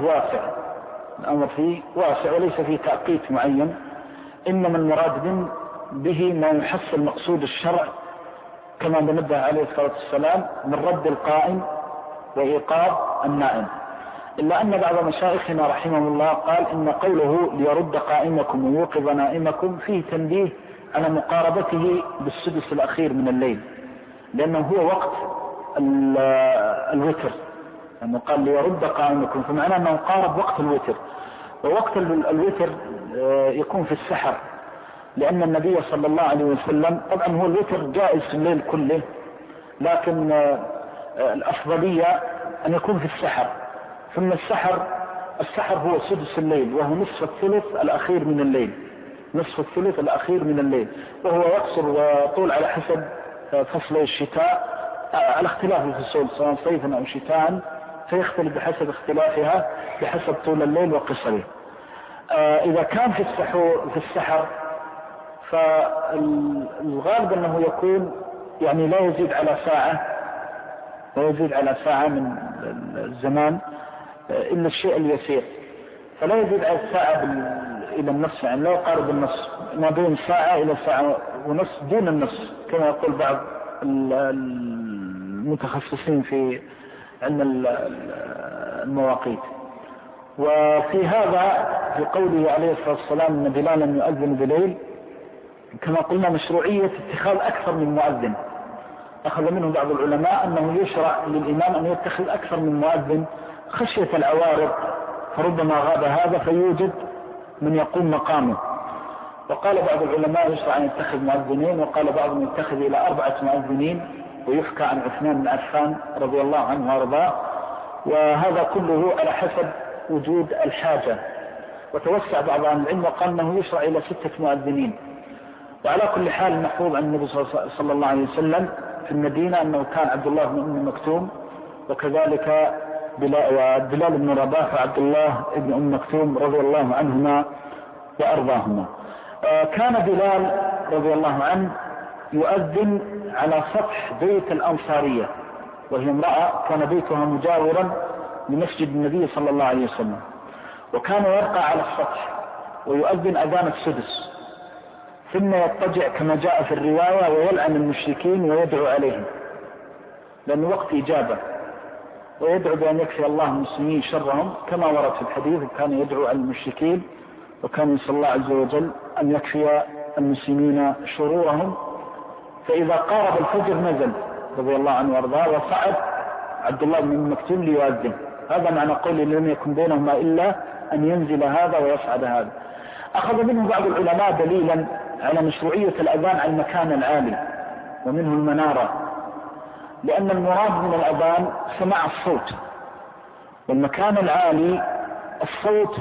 B: واسع وليس فيه تأقيت معين، إنما المراد به ما يحصل مقصود الشرع كما نبه عليه الصلاة والسلام من رد القائم وإيقاظ النائم. إلا أن بعض مشايخنا رحمه الله قال إن قوله ليرد قائمكم ويوقظ نائمكم فيه تنبيه على مقاربته بالسدس الأخير من الليل، لأنه هو وقت الوتر، لأنه قال ليرد قائمكم فمعنى أنه قارب وقت الوتر، ووقت الوتر يكون في السحر، لأن النبي صلى الله عليه وسلم طبعا هو الوتر جائز في الليل كله، لكن الأفضلية أن يكون في السحر، ثم السحر السحر هو سدس الليل، وهو نصف الثلث الأخير من الليل، نصف الثلث الأخير من الليل، وهو يقصر وطول على حسب فصل الشتاء، على اختلاف الفصول سواء صيفا أو شتاء، فيختلف بحسب اختلافها بحسب طول الليل وقصره. إذا كان في السحر فالغالب أنه يكون يعني لا يزيد على ساعة من الزمان إلا الشيء اليسير، فلا يزيد على الساعة إلى النصف، يعني لا يقارب النصف، ما بين ساعة إلى ساعة ونصف دون النصف كما يقول بعض المتخصصين في علم المواقيت. وفي هذا في قوله عليه الصلاة والسلام أن بلالا يؤذن بليل، كما قلنا مشروعية اتخاذ أكثر من مؤذن. أخذ منه بعض العلماء أنه يشرع للإمام أن يتخذ أكثر من مؤذن خشية العوارض، فربما غاب هذا فيوجد من يقوم مقامه. وقال بعض العلماء يشرع أن يتخذ مؤذنين، وقال بعضهم يتخذ إلى 4 مؤذنين، ويحكى عن عثمان بن عفان رضي الله عنه وارضاه. وهذا كله على حسب وجود الحاجة. وتوسع بعض أهل العلم وقال أنه يشرع إلى 6 مؤذنين. وعلى كل حال محفوظ عن النبي صلى الله عليه وسلم في المدينة أنه كان عبد الله بن أم مكتوم، وكذلك بلال بن رباح وعبد الله بن أم مكتوم رضي الله عنهما وأرضاهما. كان بلال رضي الله عنه يؤذن على سطح بيت الأنصارية، وهي امرأة كان بيتها مجاورا لمسجد النبي صلى الله عليه وسلم، وكان يرقى على السطح ويؤذن أذان السدس، ثم يضطجع كما جاء في الرواية ويلعن المشركين ويدعو عليهم، لأنه وقت إجابة، ويدعو بأن يكفي الله المسلمين شرهم كما ورد في الحديث، وكان يدعو على المشركين وكان يسأل الله عز وجل أن يكفي المسلمين شرورهم. فإذا قارب الفجر نزل رضي الله عنه وارضاه وصعد عبد الله بن أم مكتوم ليؤذن. هذا معنى قوله لم يكن بينهما إلا أن ينزل هذا ويصعد هذا. أخذ منه بعض العلماء دليلا على مشروعية الأذان على المكان العالي ومنه المنارة، لأن المراد من الأذان سماع الصوت، والمكان العالي الصوت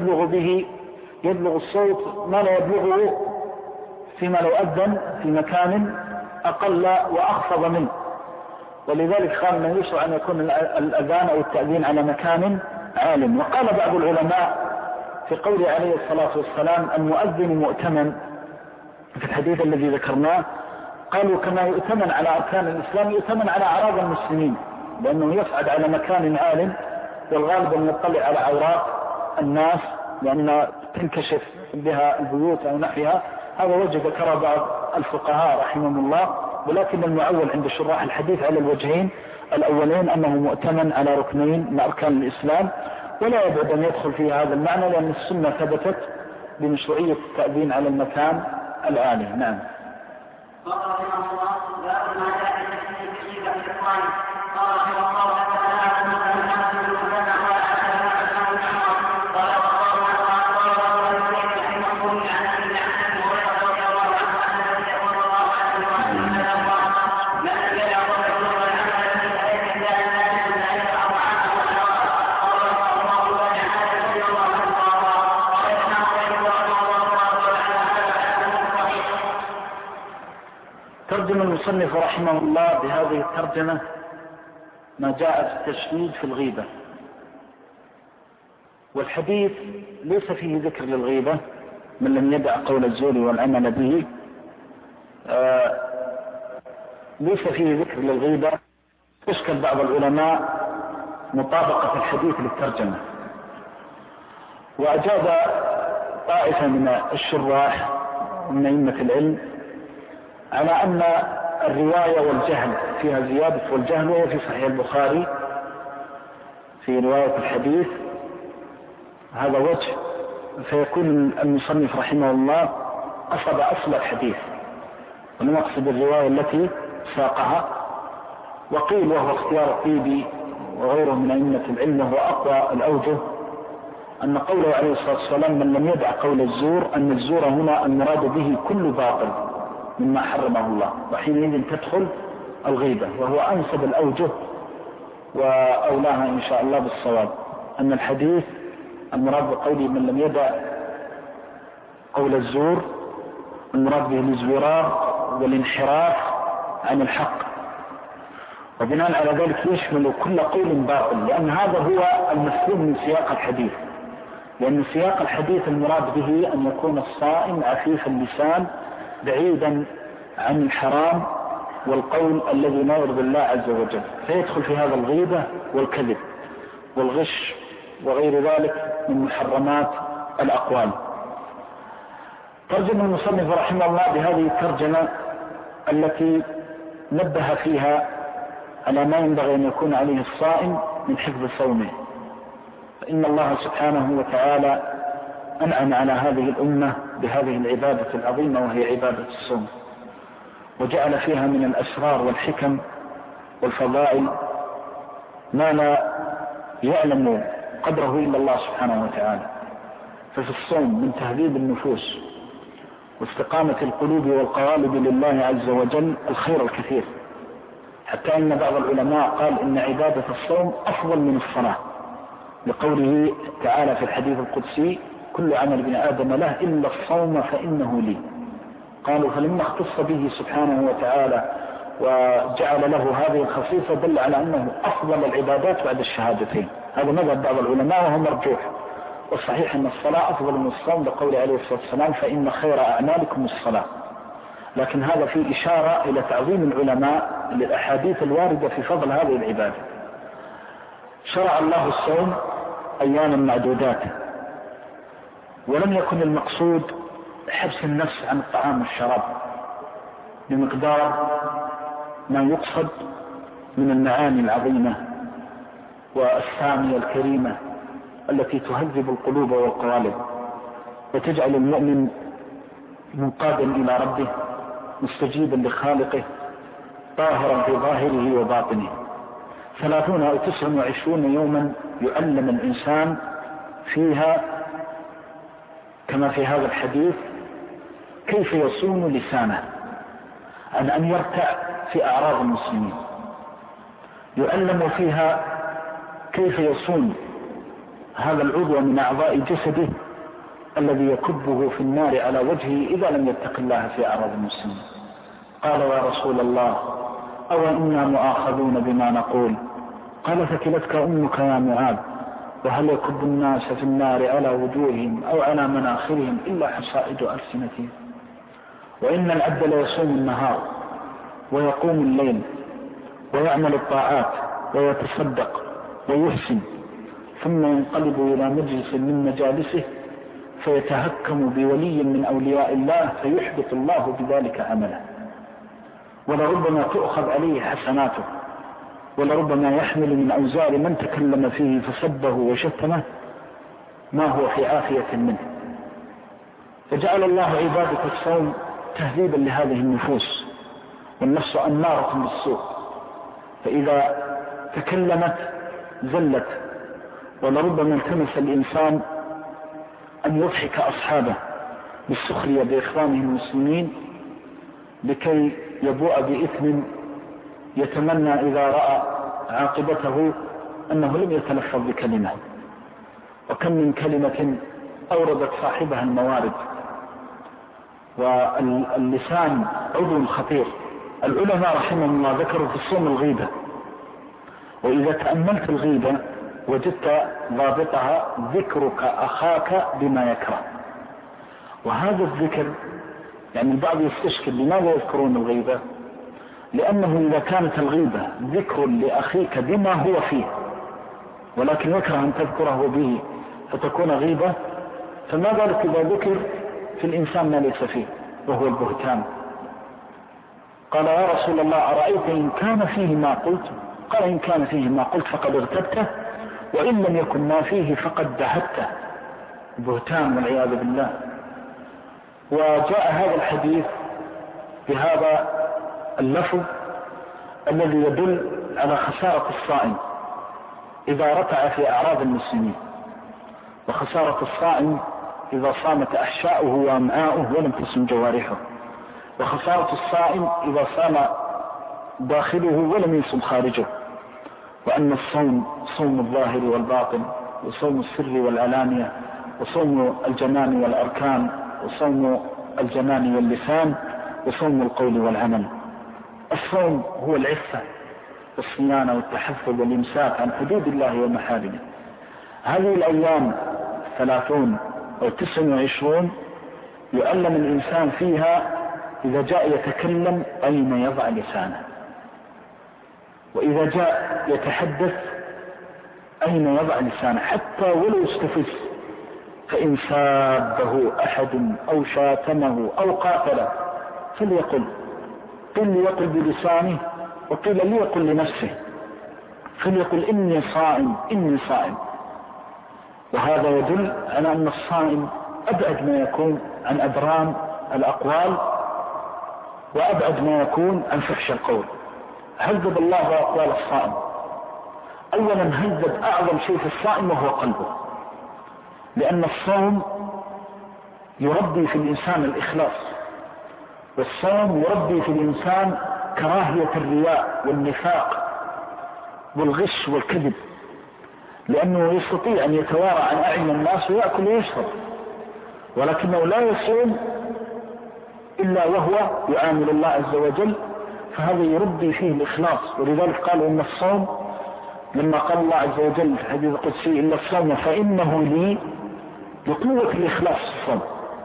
B: يبلغ الصوت ما لا يبلغه فيما لو أذن في مكان أقل وأخفض منه. ولذلك قال أنه يشرع أن يكون الأذان أو التأذين على مكان عال. وقال بعض العلماء في قوله عليه الصلاة والسلام المؤذن مؤتمن في الحديث الذي ذكرناه، قالوا كما يؤتمن على أركان الإسلام يؤتمن على أعراض المسلمين، لأنه يصعد على مكان عال، والغالب أن يطلع على عورات الناس لأن تنكشف بها البيوت أو نحوها. هذا وجه ذكر بعض الفقهاء رحمهم الله، ولكن المعول عند شراح الحديث على الوجهين الأولين أنه مؤتمن على ركنين من أركان الإسلام، ولا يبعد أن يدخل في هذا المعنى، لأن السنة ثبتت بمشروعية التأذين على المكان العالي. نعم.
A: قال رحمه الله باب ما جاء في تفسير الشيبة الإخوان. قال رحمه الله
B: ترجم المصنف رحمه الله بهذه الترجمة ما جاء في التشديد في الغيبة. والحديث ليس فيه ذكر للغيبة، من لم يدع قول الزور والعمل به ليس فيه ذكر للغيبة. أشكل بعض العلماء مطابقة الحديث للترجمة، وأجاب طائفة من الشراح ومن أئمة العلم على أن الرواية والجهل فيها زيادة والجهل، وهي في صحيح البخاري في رواية الحديث. هذا وجه، فيكون المصنف رحمه الله قصد أصل الحديث ولم يقصد الرواية التي ساقها. وقيل وهو اختيار الطيبي وغيره من أئمة العلم وهو أقوى الأوجه أن قوله عليه الصلاة والسلام من لم يدع قول الزور، أن الزور هنا المراد به كل باطل مما حرمه الله، وحينئذ تدخل الغيبة، وهو أنسب الأوجه وأولاها إن شاء الله بالصواب، أن الحديث المراد بقوله من لم يدع قول الزور، المراد به الازدراء والانحراف عن الحق، وبناء على ذلك يشمل كل قول باطل، لأن هذا هو المفهوم من سياق الحديث. لأن سياق الحديث المراد به أن يكون الصائم عفيف اللسان بعيدا عن الحرام والقول الذي لا يرضي الله عز وجل، فيدخل في هذا الغيبة والكذب والغش وغير ذلك من محرمات الأقوال. ترجم المصنف رحمه الله بهذه الترجمة التي نبه فيها على ما ينبغي أن يكون عليه الصائم من حفظ صومه، فإن الله سبحانه وتعالى أنعم على هذه الأمة بهذه العبادة العظيمة وهي عبادة الصوم، وجعل فيها من الأسرار والحكم والفضائل ما لا يعلم قدره إلا الله سبحانه وتعالى. ففي الصوم من تهذيب النفوس واستقامة القلوب والقوالب لله عز وجل الخير الكثير، حتى إن بعض العلماء قال إن عبادة الصوم أفضل من الصلاة، لقوله تعالى في الحديث القدسي كل عمل ابن آدم له إلا الصوم فإنه لي. قالوا فلما اختص به سبحانه وتعالى وجعل له هذه الخصيصة دل على أنه أفضل العبادات بعد الشهادتين. هذا مذهب بعض العلماء وهو مرجوح، والصحيح أن الصلاة أفضل من الصوم لقول عليه الصلاة والسلام فإن خير أعمالكم الصلاة. لكن هذا فيه إشارة إلى تعظيم العلماء للأحاديث الواردة في فضل هذه العبادة. شرع الله الصوم أياما معدودات، ولم يكن المقصود حبس النفس عن الطعام والشراب بمقدار ما يقصد من المعاني العظيمة والسامية الكريمة التي تهذب القلوب والقوالب وتجعل المؤمن منقادا إلى ربه مستجيبا لخالقه طاهرا في ظاهره وباطنه. 30 أو 29 يوما يعلم الإنسان فيها كما في هذا الحديث كيف يصون لسانه عن أن يرتع في أعراض المسلمين، يعلم فيها كيف يصون هذا العضو من أعضاء جسده الذي يكبه في النار على وجهه إذا لم يتق الله في أعراض المسلمين. قال يا رسول الله أو إنا مؤاخذون بما نقول؟ قال ثكلتك أمك يا معاذ، وهل يكب الناس في النار على وجوههم أو على مناخرهم إلا حصائد ألسنتهم؟ وإن العبد ليصوم النهار ويقوم الليل ويعمل الطاعات ويتصدق ويحسن، ثم ينقلب إلى مجلس من مجالسه فيتهكم بولي من أولياء الله فيحبط الله بذلك عمله، ولربما تؤخذ عليه حسناته، ولربما يحمل من أوزار من تكلم فيه فسبه وشتمه ما هو في عافية منه. فجعل الله عبادة الصوم تهذيبا لهذه النفوس، والنفس أمارة بالسوء، فإذا تكلمت زلت، ولربما التمس الإنسان أن يضحك أصحابه بالسخرية بإخوانه المسلمين لكي يبوء بإثم يتمنى إذا رأى عاقبته أنه لم يتلفظ بكلمة. وكم من كلمة أوردت صاحبها الموارد، واللسان عضو خطير. العلماء رحمهم الله ذكروا في الصوم الغيبة، وإذا تأملت الغيبة وجدت ضابطها ذكرك أخاك بما يكره. وهذا الذكر يعني البعض يستشكل لماذا يذكرون الغيبة؟ لأنه إذا كانت الغيبة ذكر لأخيك بما هو فيه ولكن يكره أن تذكره به فتكون غيبة، فما بالك إذا ذكر في الإنسان ما ليس فيه وهو البهتان. قال يا رسول الله أرأيت إن كان فيه ما قلت؟ قال إن كان فيه ما قلت فقد اغتبته، وإن لم يكن ما فيه فقد دهته. بهتان والعياذ بالله. وجاء هذا الحديث بهذا اللفظ الذي يدل على خسارة الصائم إذا رتع في أعراض المسلمين، وخسارة الصائم إذا صامت أحشاؤه وأمعاؤه ولم تصم جوارحه، وخسارة الصائم إذا صام داخله ولم يصم خارجه. وأن الصوم صوم الظاهر والباطن وصوم السر والعلانية، وصوم الجنان والأركان، وصوم الجنان واللسان، وصوم القول والعمل. الصوم هو العفة والصيانة والتحفظ والإمساك عن حدود الله ومحارمه. هذه الأيام 30 أو 29 يؤلم الإنسان فيها إذا جاء يتكلم أين يضع لسانه، وإذا جاء يتحدث أين يضع لسانه، حتى ولو استفز. فإن سابه أحد أو شاتمه أو قاتله فليقل، قل ليقل بلسانه، وقيل ليقل لنفسه، فليقل إني صائم إني صائم. وهذا يدل على أن الصائم أبعد ما يكون عن أبرام الأقوال، وأبعد ما يكون عن فحش القول. هذب الله أقوال الصائم. أولا هذب أعظم شيء في الصائم وهو قلبه، لأن الصوم يربي في الإنسان الإخلاص، والصوم يربي في الإنسان كراهية الرياء والنفاق والغش والكذب، لأنه يستطيع أن يتوارى عن أعين الناس ويأكل ويشرب، ولكنه لا يصوم إلا وهو يعامل الله عز وجل، فهذا يربي فيه الإخلاص. ولذلك قالوا إن الصوم، لما قال الله عز وجل في الحديث القدسي إلا الصوم فإنه لي، لقوة الإخلاص في الصوم.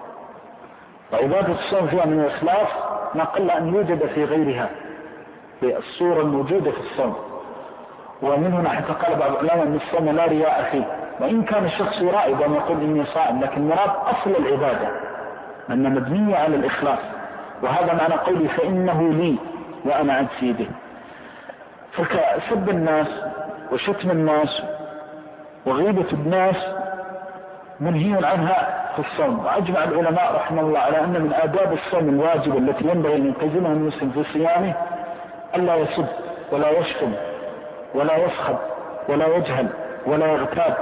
B: وعبادة الصوم فيها من الإخلاص ما قل أن يوجد في غيرها، في الصورة الموجودة في الصوم. ومن هنا حتى قال بعض العلماء أن الصوم لا رياء فيه، وإن كان الشخص يرائي بأن يقول إني صائم، لكن مراد أصل العبادة أن مبنية على الإخلاص. وهذا معنى قولي فإنه لي وأنا عن سيده. فسب الناس وشتم الناس وغيبة الناس منهي عنها في الصوم. وأجمع العلماء رحمه الله على أن من آداب الصوم الواجب التي ينبغي أن يلتزمها المسلم في صيامه ألا يسب ولا يشتم ولا يسخب ولا يجهل ولا يغتاب.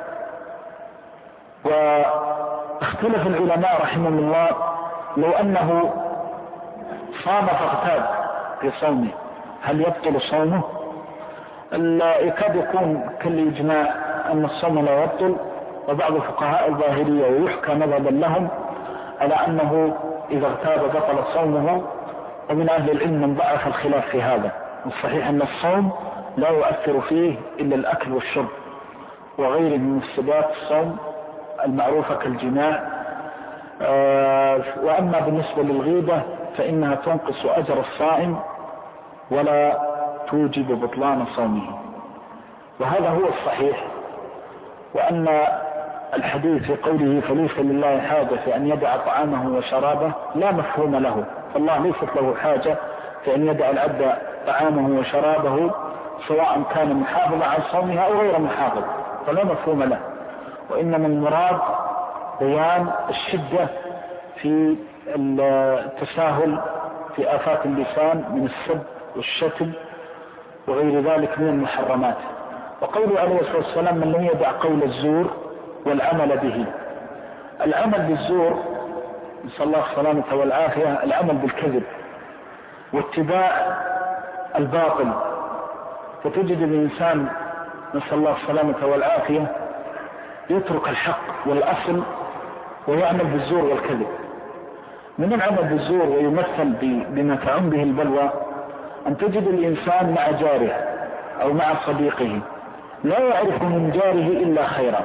B: واختلف العلماء رحمهم الله لو أنه صام فاغتاب في صومه هل يبطل صومه؟ يكاد يكون كالإجماع أن الصوم لا يبطل، وبعض فقهاء الظاهرية ويحكى مذهبا لهم على أنه إذا اغتاب بطل صومه، ومن أهل العلم من ضعف الخلاف في هذا. الصحيح أن الصوم لا يؤثر فيه إلا الأكل والشرب وغير من مفسدات الصوم المعروفة كالجماع. وأما بالنسبة للغيبة فإنها تنقص أجر الصائم ولا توجب بطلان صومه، وهذا هو الصحيح. وأن الحديث في قوله فليس لله حاجة في أن يدع طعامه وشرابه لا مفهوم له، فالله ليست له حاجة في أن يدع العبد طعامه وشرابه سواء كان محافظا عن صومه أو غير محافظ، فلا مفهوم له. وإنما المراد بيان الشدة في التساهل في آفات اللسان من السب والشتم وغير ذلك من المحرمات. وقوله عليه الصلاة والسلام من لم يدع قول الزور والعمل به. العمل بالزور نسأل الله السلامة والعافية، العمل بالكذب واتباع الباطل. فتجد الإنسان نسأل الله السلامة والعافية يترك الحق والأصل ويعمل بالزور والكذب. من العمل بالزور ويمثل بما تعم به البلوى أن تجد الإنسان مع جاره أو مع صديقه لا يعرف من جاره إلا خيرا،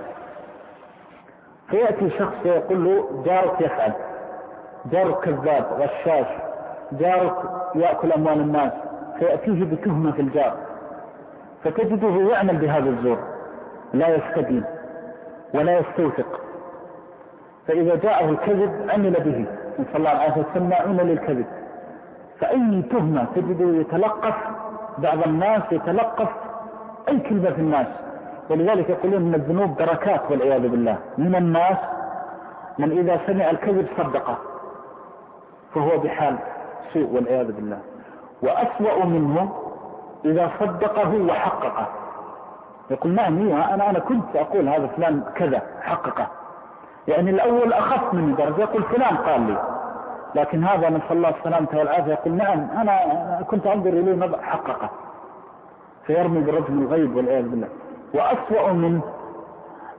B: فيأتي شخص يقول له جارك يفعل، جارك كذاب غشاش، جارك يأكل أموال الناس، فيأتيه بتهمة في الجار، فتجده يعمل بهذا الزور لا يستدين ولا يستوثق. فإذا جاءه الكذب عمل به، نسأل الله العافية، سماعون للكذب. فأي تهمة تجده يتلقف، بعض الناس يتلقف أي كلمة في الناس. ولذلك يقولون من الذنوب دركات والعياذ بالله. من الناس من إذا سمع الكذب صدقه فهو بحال سوء والعياذ بالله، وأسوأ منه إذا صدقه وحققه. يقول نعم أنا كنت أقول هذا فلان كذا، حققه. يعني الأول أخف من درجة، يقول فلان قال لي، لكن هذا نسأل الله السلامة والعافية يقول نعم أنا كنت أنظر إليه نظر، حققه، فيرمي برجم الغيب والعياذ بالله. وأسوأ منه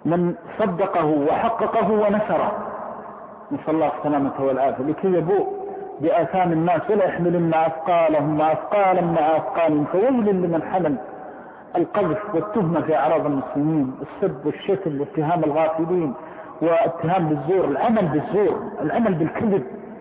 B: من صدقه وحققه ونشره، نسأل الله السلامة والعافية، لكي يبوء بآثام الناس ولا يحملن أثقالهم وأثقالا مع أثقالهم. فويل لمن حمل القذف والتهمة في أعراض المسلمين، السب والشتم واتهام الغافلين واتهام بالزور، العمل بالزور، العمل بالكذب.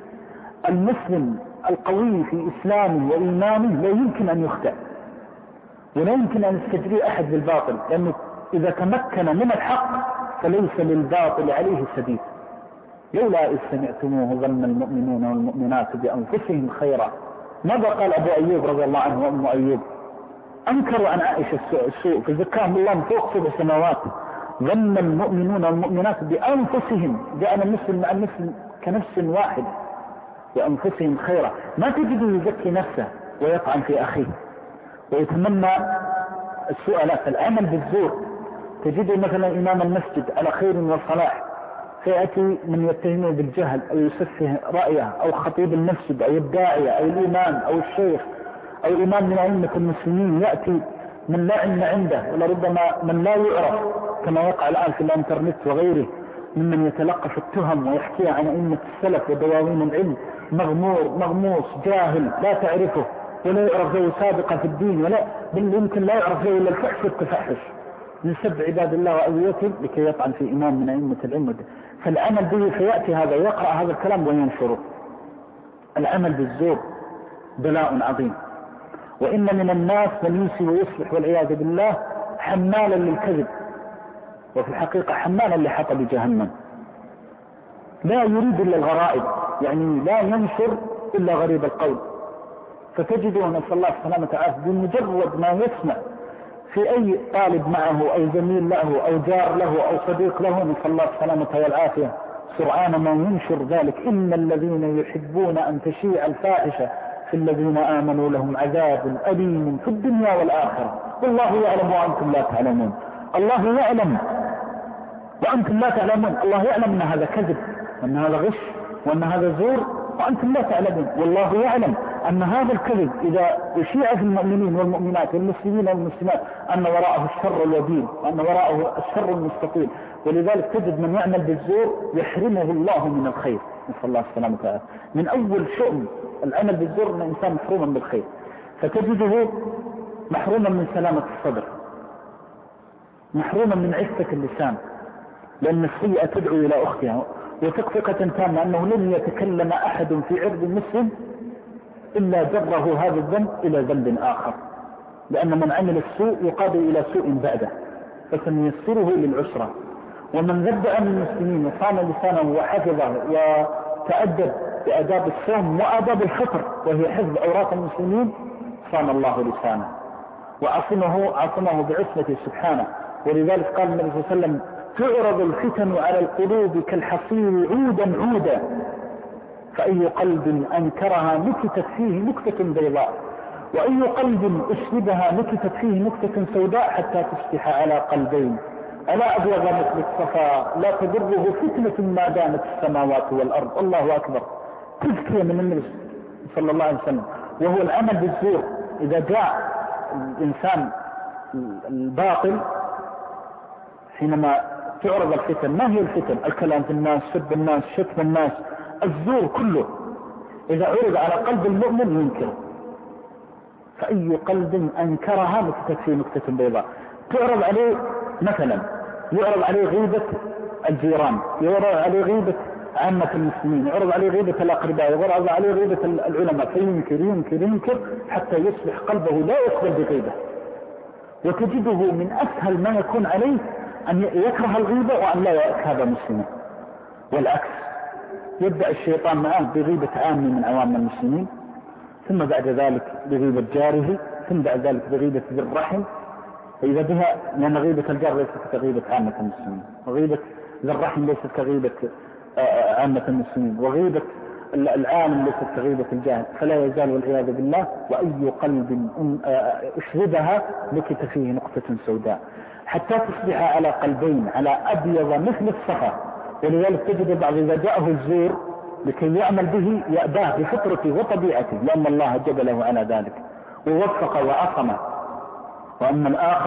B: المسلم القوي في إسلامه وإيمانه لا يمكن أن يخدع ولا يمكن أن يستجري أحد بالباطل، لأنه إذا تمكن من الحق فليس للباطل عليه سبيل. لولا إذ سمعتموه ظن المؤمنون والمؤمنات بأنفسهم خيرا. ماذا قال أبو أيوب رضي الله عنه وأم أيوب؟ أنكروا عن عائشة السوء فزكاهم الله من فوق 7 سماوات. ظن المؤمنون والمؤمنات بأنفسهم، جاءنا المسلم مع المسلم كنفس واحد، بأنفسهم خيرا. ما تجده يزكي نفسه ويطعن في أخيه ويتمنى السؤالات. العمل بالزور، تجده مثلا إمام المسجد على خير وصلاح، فيأتي من يتهمه بالجهل أو يسفه رأيه، أو خطيب المسجد أو الداعية أو الإمام أو الشيخ أو إمام من أئمة المسلمين، يأتي من لا علم عنده ولربما من لا يعرف، كما يقع الآن في الانترنت وغيره، ممن يتلقف التهم ويحكيها عن أئمة السلف ودواوين العلم، مغمور مغموس جاهل لا تعرفه ولا يعرف له سابقة في الدين، ولا بل يمكن لا يعرف له إلا الفحش والتفحش من سب عباد الله وأذيتهم لكي يطعن في إمام من أئمة العلم. فالعمل به فيأتي هذا ويقرأ هذا الكلام وينشره. العمل بالزور بلاء عظيم. وإن من الناس من ينسي ويصلح والعياذ بالله حمالا للكذب، وفي الحقيقة حمالا لحطب جهنم، لا يريد إلا الغرائب، يعني لا ينشر إلا غريب القول. فتجده نسأل الله السلامة والعافية بمجرد ما يسمع في أي طالب معه أو زميل له أو جار له أو صديق له، نسأل الله السلامة والعافية، سرعان ما ينشر ذلك. إن الذين يحبون أن تشيع الفاحشة في الذين آمنوا لهم عذاب أليم في الدنيا والآخرة والله يعلم وأنتم لا تعلمون. الله يعلم وأنتم لا تعلمون. الله يعلم أن هذا كذب وأن هذا غش وأن هذا زور وأنتم لا تعلمون. والله يعلم أن هذا الكذب إذا أشيع في المؤمنين والمؤمنات والمسلمين والمسلمات أن وراءه الشر الوبيل وأن وراءه الشر المستطيل. ولذلك تجد من يعمل بالزور يحرمه الله من الخير، نسأل الله السلامة والعافية. من أول شؤم العمل بالزور أن الإنسان محروما بالخير، فتجده محروما من سلامة الصدر، محروما من عفة اللسان، لأن السيئة تدعو إلى أختها، وثقة تامة أنه لن يتكلم أحد في عرض المسلم إلا جره هذا الذنب إلى ذنب آخر، لأن من عمل السوء يقابل إلى سوء بعده، فسنيسره للعسرة. ومن ذب عن المسلمين وصان لسانه وحفظه وتأدب بآداب الصوم وآداب الفطر وهي حفظ أوراق المسلمين، صان الله لسانه وعصمه بعصمته سبحانه. ولذلك قال النبي صلى الله عليه وسلم: تعرض الفتن على القلوب كالحصير عودا عودا، فأي قلب أنكرها نكتت فيه نكتة بيضاء، وأي قلب أشربها نكتت فيه نكتة سوداء، حتى تصبح على قلبين ألا أبيض مثل الصفا لا تضره فتنة ما دامت السماوات والأرض. الله أكبر. تذكية من النبي صلى الله عليه وسلم. وهو العمل بالزور. إذا جاء الإنسان الباطل حينما تعرض الفتن، ما هي الفتن؟ الكلام في الناس، سب الناس، شتم الناس، الزور كله. إذا عرض على قلب المؤمن ينكر، فأي قلب أنكرها نكتت فيه نكتة بيضاء. تعرض عليه مثلا، يعرض عليه غيبة الجيران، يعرض عليه غيبة عامة المسلمين، يعرض عليه غيبة الأقرباء، يعرض عليه غيبة العلماء، فينكر ينكر ينكر حتى يصبح قلبه لا يقبل بغيبة. وتجده من أسهل ما يكون عليه أن يكره الغيبة وأن لا يأكاد مسلما، والعكس. يبدأ الشيطان معه بغيبة عام من عوام المسلمين، ثم بعد ذلك بغيبة جاره، ثم بعد ذلك بغيبة ذي الرحم، فإذا بها، لأن غيبة الجار ليست كغيبة عامة المسلمين، وغيبة ذي الرحم ليست كغيبة عامة المسلمين، وغيبة العالم ليست كغيبة الجاهل. فلا يزال والعياذ بالله. وأي قلب أشربها نكت فيه نقطة سوداء، حتى تصبح على قلبين على أبيض مثل الصفا. ولذلك تجد بعض إذا جاءه الزور لكي يعمل به يأباه بفطرته وطبيعته، لأن الله جبله على ذلك ووفق وعصمه. وأما الآخر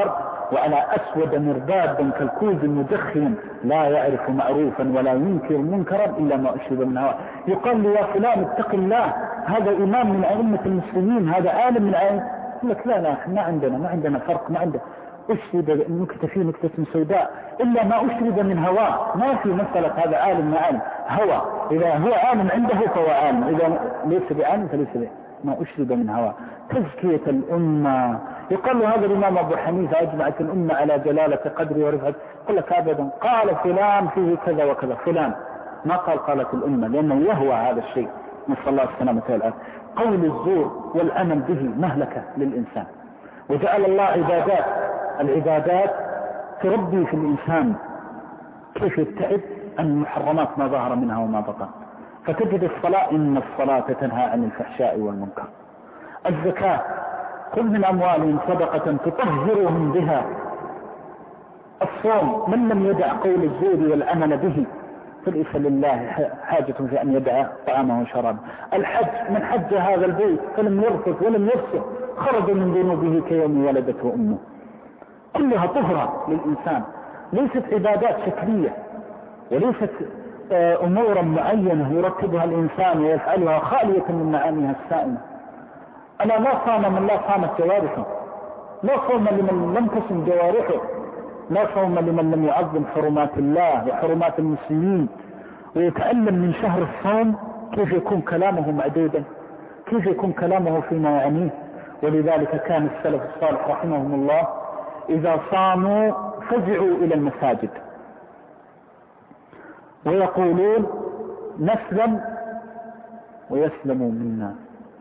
B: وعلى أسود مربادا كالكوز مدخن لا يعرف معروفا ولا ينكر منكرا إلا ما أشرب من هواه. يقال لي يا فلان اتق الله، هذا إمام من أئمة المسلمين، هذا عالم من عالم. يقول لك لا ما عندنا فرق، ما عندنا أشرب نكتة فيه نكتة سوداء إلا ما أشرب من هواه. ما في مسألة هذا عالم ما عالم، هوى. إذا هو عالم عنده فهو عالم، إذا ليس بعالم فليس بعالم. ما أشرب من هواه. تزكية الأمة. يقال له هذا الإمام أبو حنيفة أجمعت الأمة على جلالة قدره ورفعته. يقول لك أبدا، قال فلان فيه كذا وكذا، فلان ما قالت الأمة، لأنه يهوى هذا الشيء. نسأل الله السلامة والعافية. قول الزور والعمل به مهلكة للإنسان. وجعل الله العبادات تربي في الإنسان كيف يبتعد عن المحرمات ما ظهر منها وما بطن. فتجد الصلاة، إن الصلاة تنهى عن الفحشاء والمنكر. الزكاة، خذ من أموالهم صدقة تطهرهم بها. الصوم، من لم يدع قول الزور والعمل به فليس لله حاجة في أن يدع طعامه وشرابه. الحج، من حج هذا البيت فلم يرفث ولم يفسق خرج من ذنوبه كيوم ولدته أمه. كلها طهرة للإنسان، ليست عبادات شكلية، وليست أمورا معينة يرتبها الإنسان ويفعلها خالية من معانيها السائمة. أنا لا صام من لا صامت جوارحه، لا صوم لمن لم تصم جوارحه، لا صوم لمن لم يعظم حرمات الله وحرمات المسلمين ويتألم من شهر الصوم كيف يكون كلامه معدودا، كيف يكون كلامه فيما يعنيه. ولذلك كان السلف الصالح رحمهم الله إذا صاموا فزعوا إلى المساجد ويقولون نسلم ويسلم منا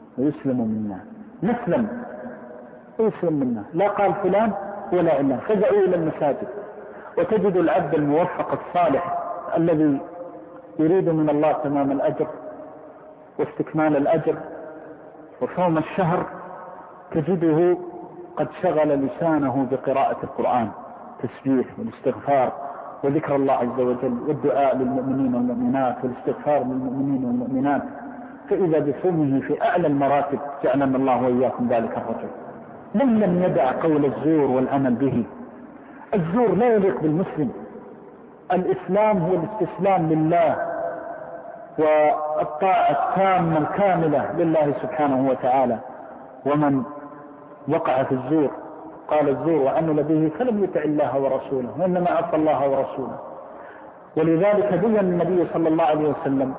B: نسلم ويسلم منا، لا قال فلان ولا علان. فزعوا إلى المساجد. وتجد العبد الموفق الصالح الذي يريد من الله تمام الأجر واستكمال الأجر وصوم الشهر، تجده قد شغل لسانه بقراءة القرآن، تسبيح والاستغفار وذكر الله عز وجل والدعاء للمؤمنين والمؤمنات والاستغفار للمؤمنين والمؤمنات. فإذا بصومه في أعلى المراتب جعلنا الله وإياكم ذلك الرجل. من لم يدع قول الزور والعمل به. الزور لا يليق بالمسلم. الإسلام هو الاستسلام لله والطاعة التامة الكاملة لله سبحانه وتعالى. ومن وقع في الزور قال الزور وعمل به فلم يطع الله ورسوله وإنما عصى الله ورسوله. ولذلك بين النبي صلى الله عليه وسلم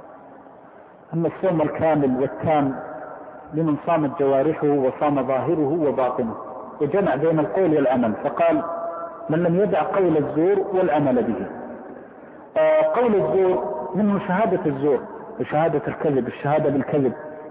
B: أن الصوم الكامل والتام لمن صامت جوارحه وصام ظاهره وباطنه، وجمع بين القول والعمل، فقال من لم يدع قول الزور والعمل به. قول الزور منه شهادة الزور وشهادة الكذب، الشهادة بالكذب،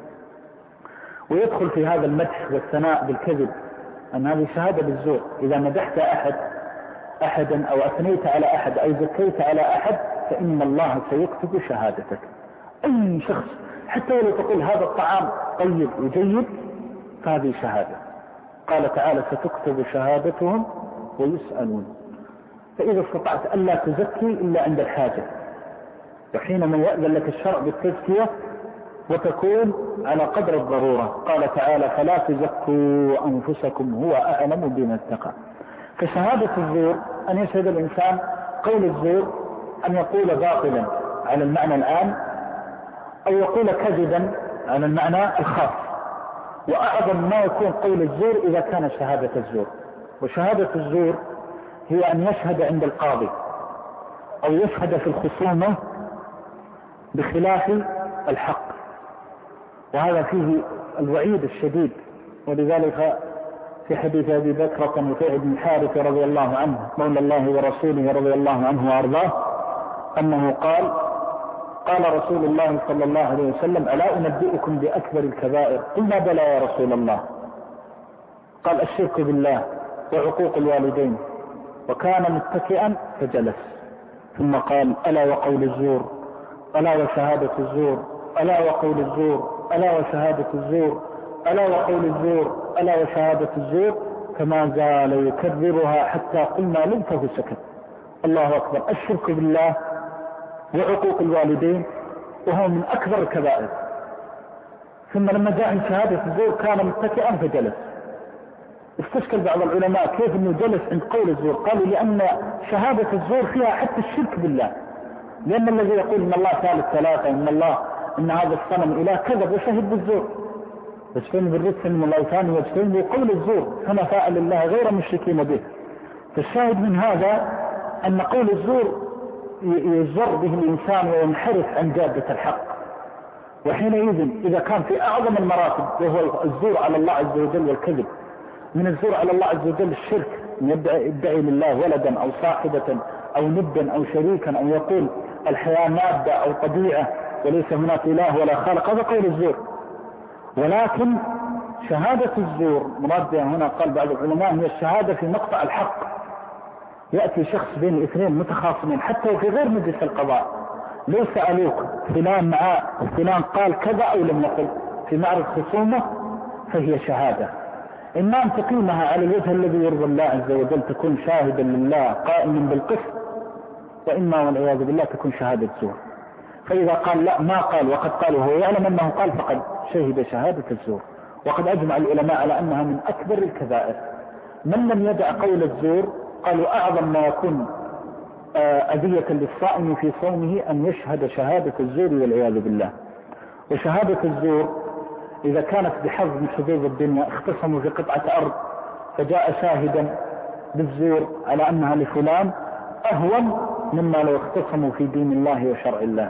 B: ويدخل في هذا المدح والثناء بالكذب أن هذه شهادة بالزور. إذا مدحت أحدا أو أثنيت على أحد أو زكيت على أحد فإن الله سيكتب شهادتك. أي شخص حتى ولو تقول هذا الطعام طيب وجيد فهذه شهادة. قال تعالى ستكتب شهادتهم ويسألون. فإذا استطعت ألا تزكي إلا عند الحاجة، وحينما يأذن لك الشرع بالتزكية وتكون على قدر الضرورة. قال تعالى فلا تزكوا أنفسكم هو أعلم بمن اتقى. فشهادة الزور أن يشهد الإنسان قول الزور أن يقول باطلا على المعنى العام أو يقول كذبا على المعنى الخاص. وأعظم ما يكون قول الزور إذا كان شهادة الزور. وشهادة الزور هي أن يشهد عند القاضي أو يشهد في الخصومة بخلاف الحق، وهذا فيه الوعيد الشديد. ولذلك في حديث أبي بكر نفيع بن الحارث رضي الله عنه مولى الله ورسوله رضي الله عنه وأرضاه أنه قال رسول الله صلى الله عليه وسلم ألا أنبئكم بأكبر الكبائر؟ قلنا بلى يا رسول الله. قال الشرك بالله وعقوق الوالدين. وكان متكئا فجلس ثم قال ألا وقول الزور ألا وشهادة الزور ألا وقول الزور ألا وشهادة الزور ألا وقول الزور ألا وشهادة الزور، فما زال يكررها حتى قلنا لنفه سكت. الله أكبر. الشرك بالله وعقوق الوالدين وهو من أكبر الكبائر. ثم لما جاء عن شهادة الزور كان متكئا فجلس. استشكل بعض العلماء كيف انه جلس عند قول الزور. قالوا لأن شهادة الزور فيها حتى الشرك بالله، لأن الذي يقول إن الله ثالث ثلاثة، إن هذا الصنم إله كذب وشهد بالزور. واجتنب الرجس من الأوثان واجتنبوا قول الزور حنفاء لله غير مشركين به. فالشاهد من هذا أن قول الزور يزر به الإنسان وينحرف عن جادة الحق. وحينئذ إذا كان في أعظم المراتب وهو الزور على الله عز وجل والكذب، من الزور على الله عز وجل الشرك، يدعي لله ولدا أو صاحبة أو ندا أو شريكا، أو يقول الحياة مادة أو طبيعة وليس هناك إله ولا خالق، هذا قول الزور. ولكن شهادة الزور مراد هنا قال بعض العلماء هي الشهادة في مقطع الحق. يأتي شخص بين اثنين متخاصمين حتى وفي غير مجلس القضاء، ليس ألوك فلان مع فلان قال كذا أو لم يقل، في معرض خصومة، فهي شهادة. إما أن تقيمها على الوجه الذي يرضى الله عز وجل، تكون شاهدا لله قائما بالقسط، وإما والعياذ بالله تكون شهادة زور. فإذا قال لا ما قال وقد قال وهو يعلم أنه قال فقد شهد شهادة الزور. وقد أجمع العلماء على أنها من أكبر الكبائر. من لم يدع قول الزور قالوا أعظم ما يكون أذية للصائم في صومه أن يشهد شهادة الزور والعياذ بالله. وشهادة الزور إذا كانت بحظ من حظوظ الدنيا، اختصموا في قطعة أرض فجاء شاهدا بالزور على أنها لفلان، أهون مما لو اختصموا في دين الله وشرع الله،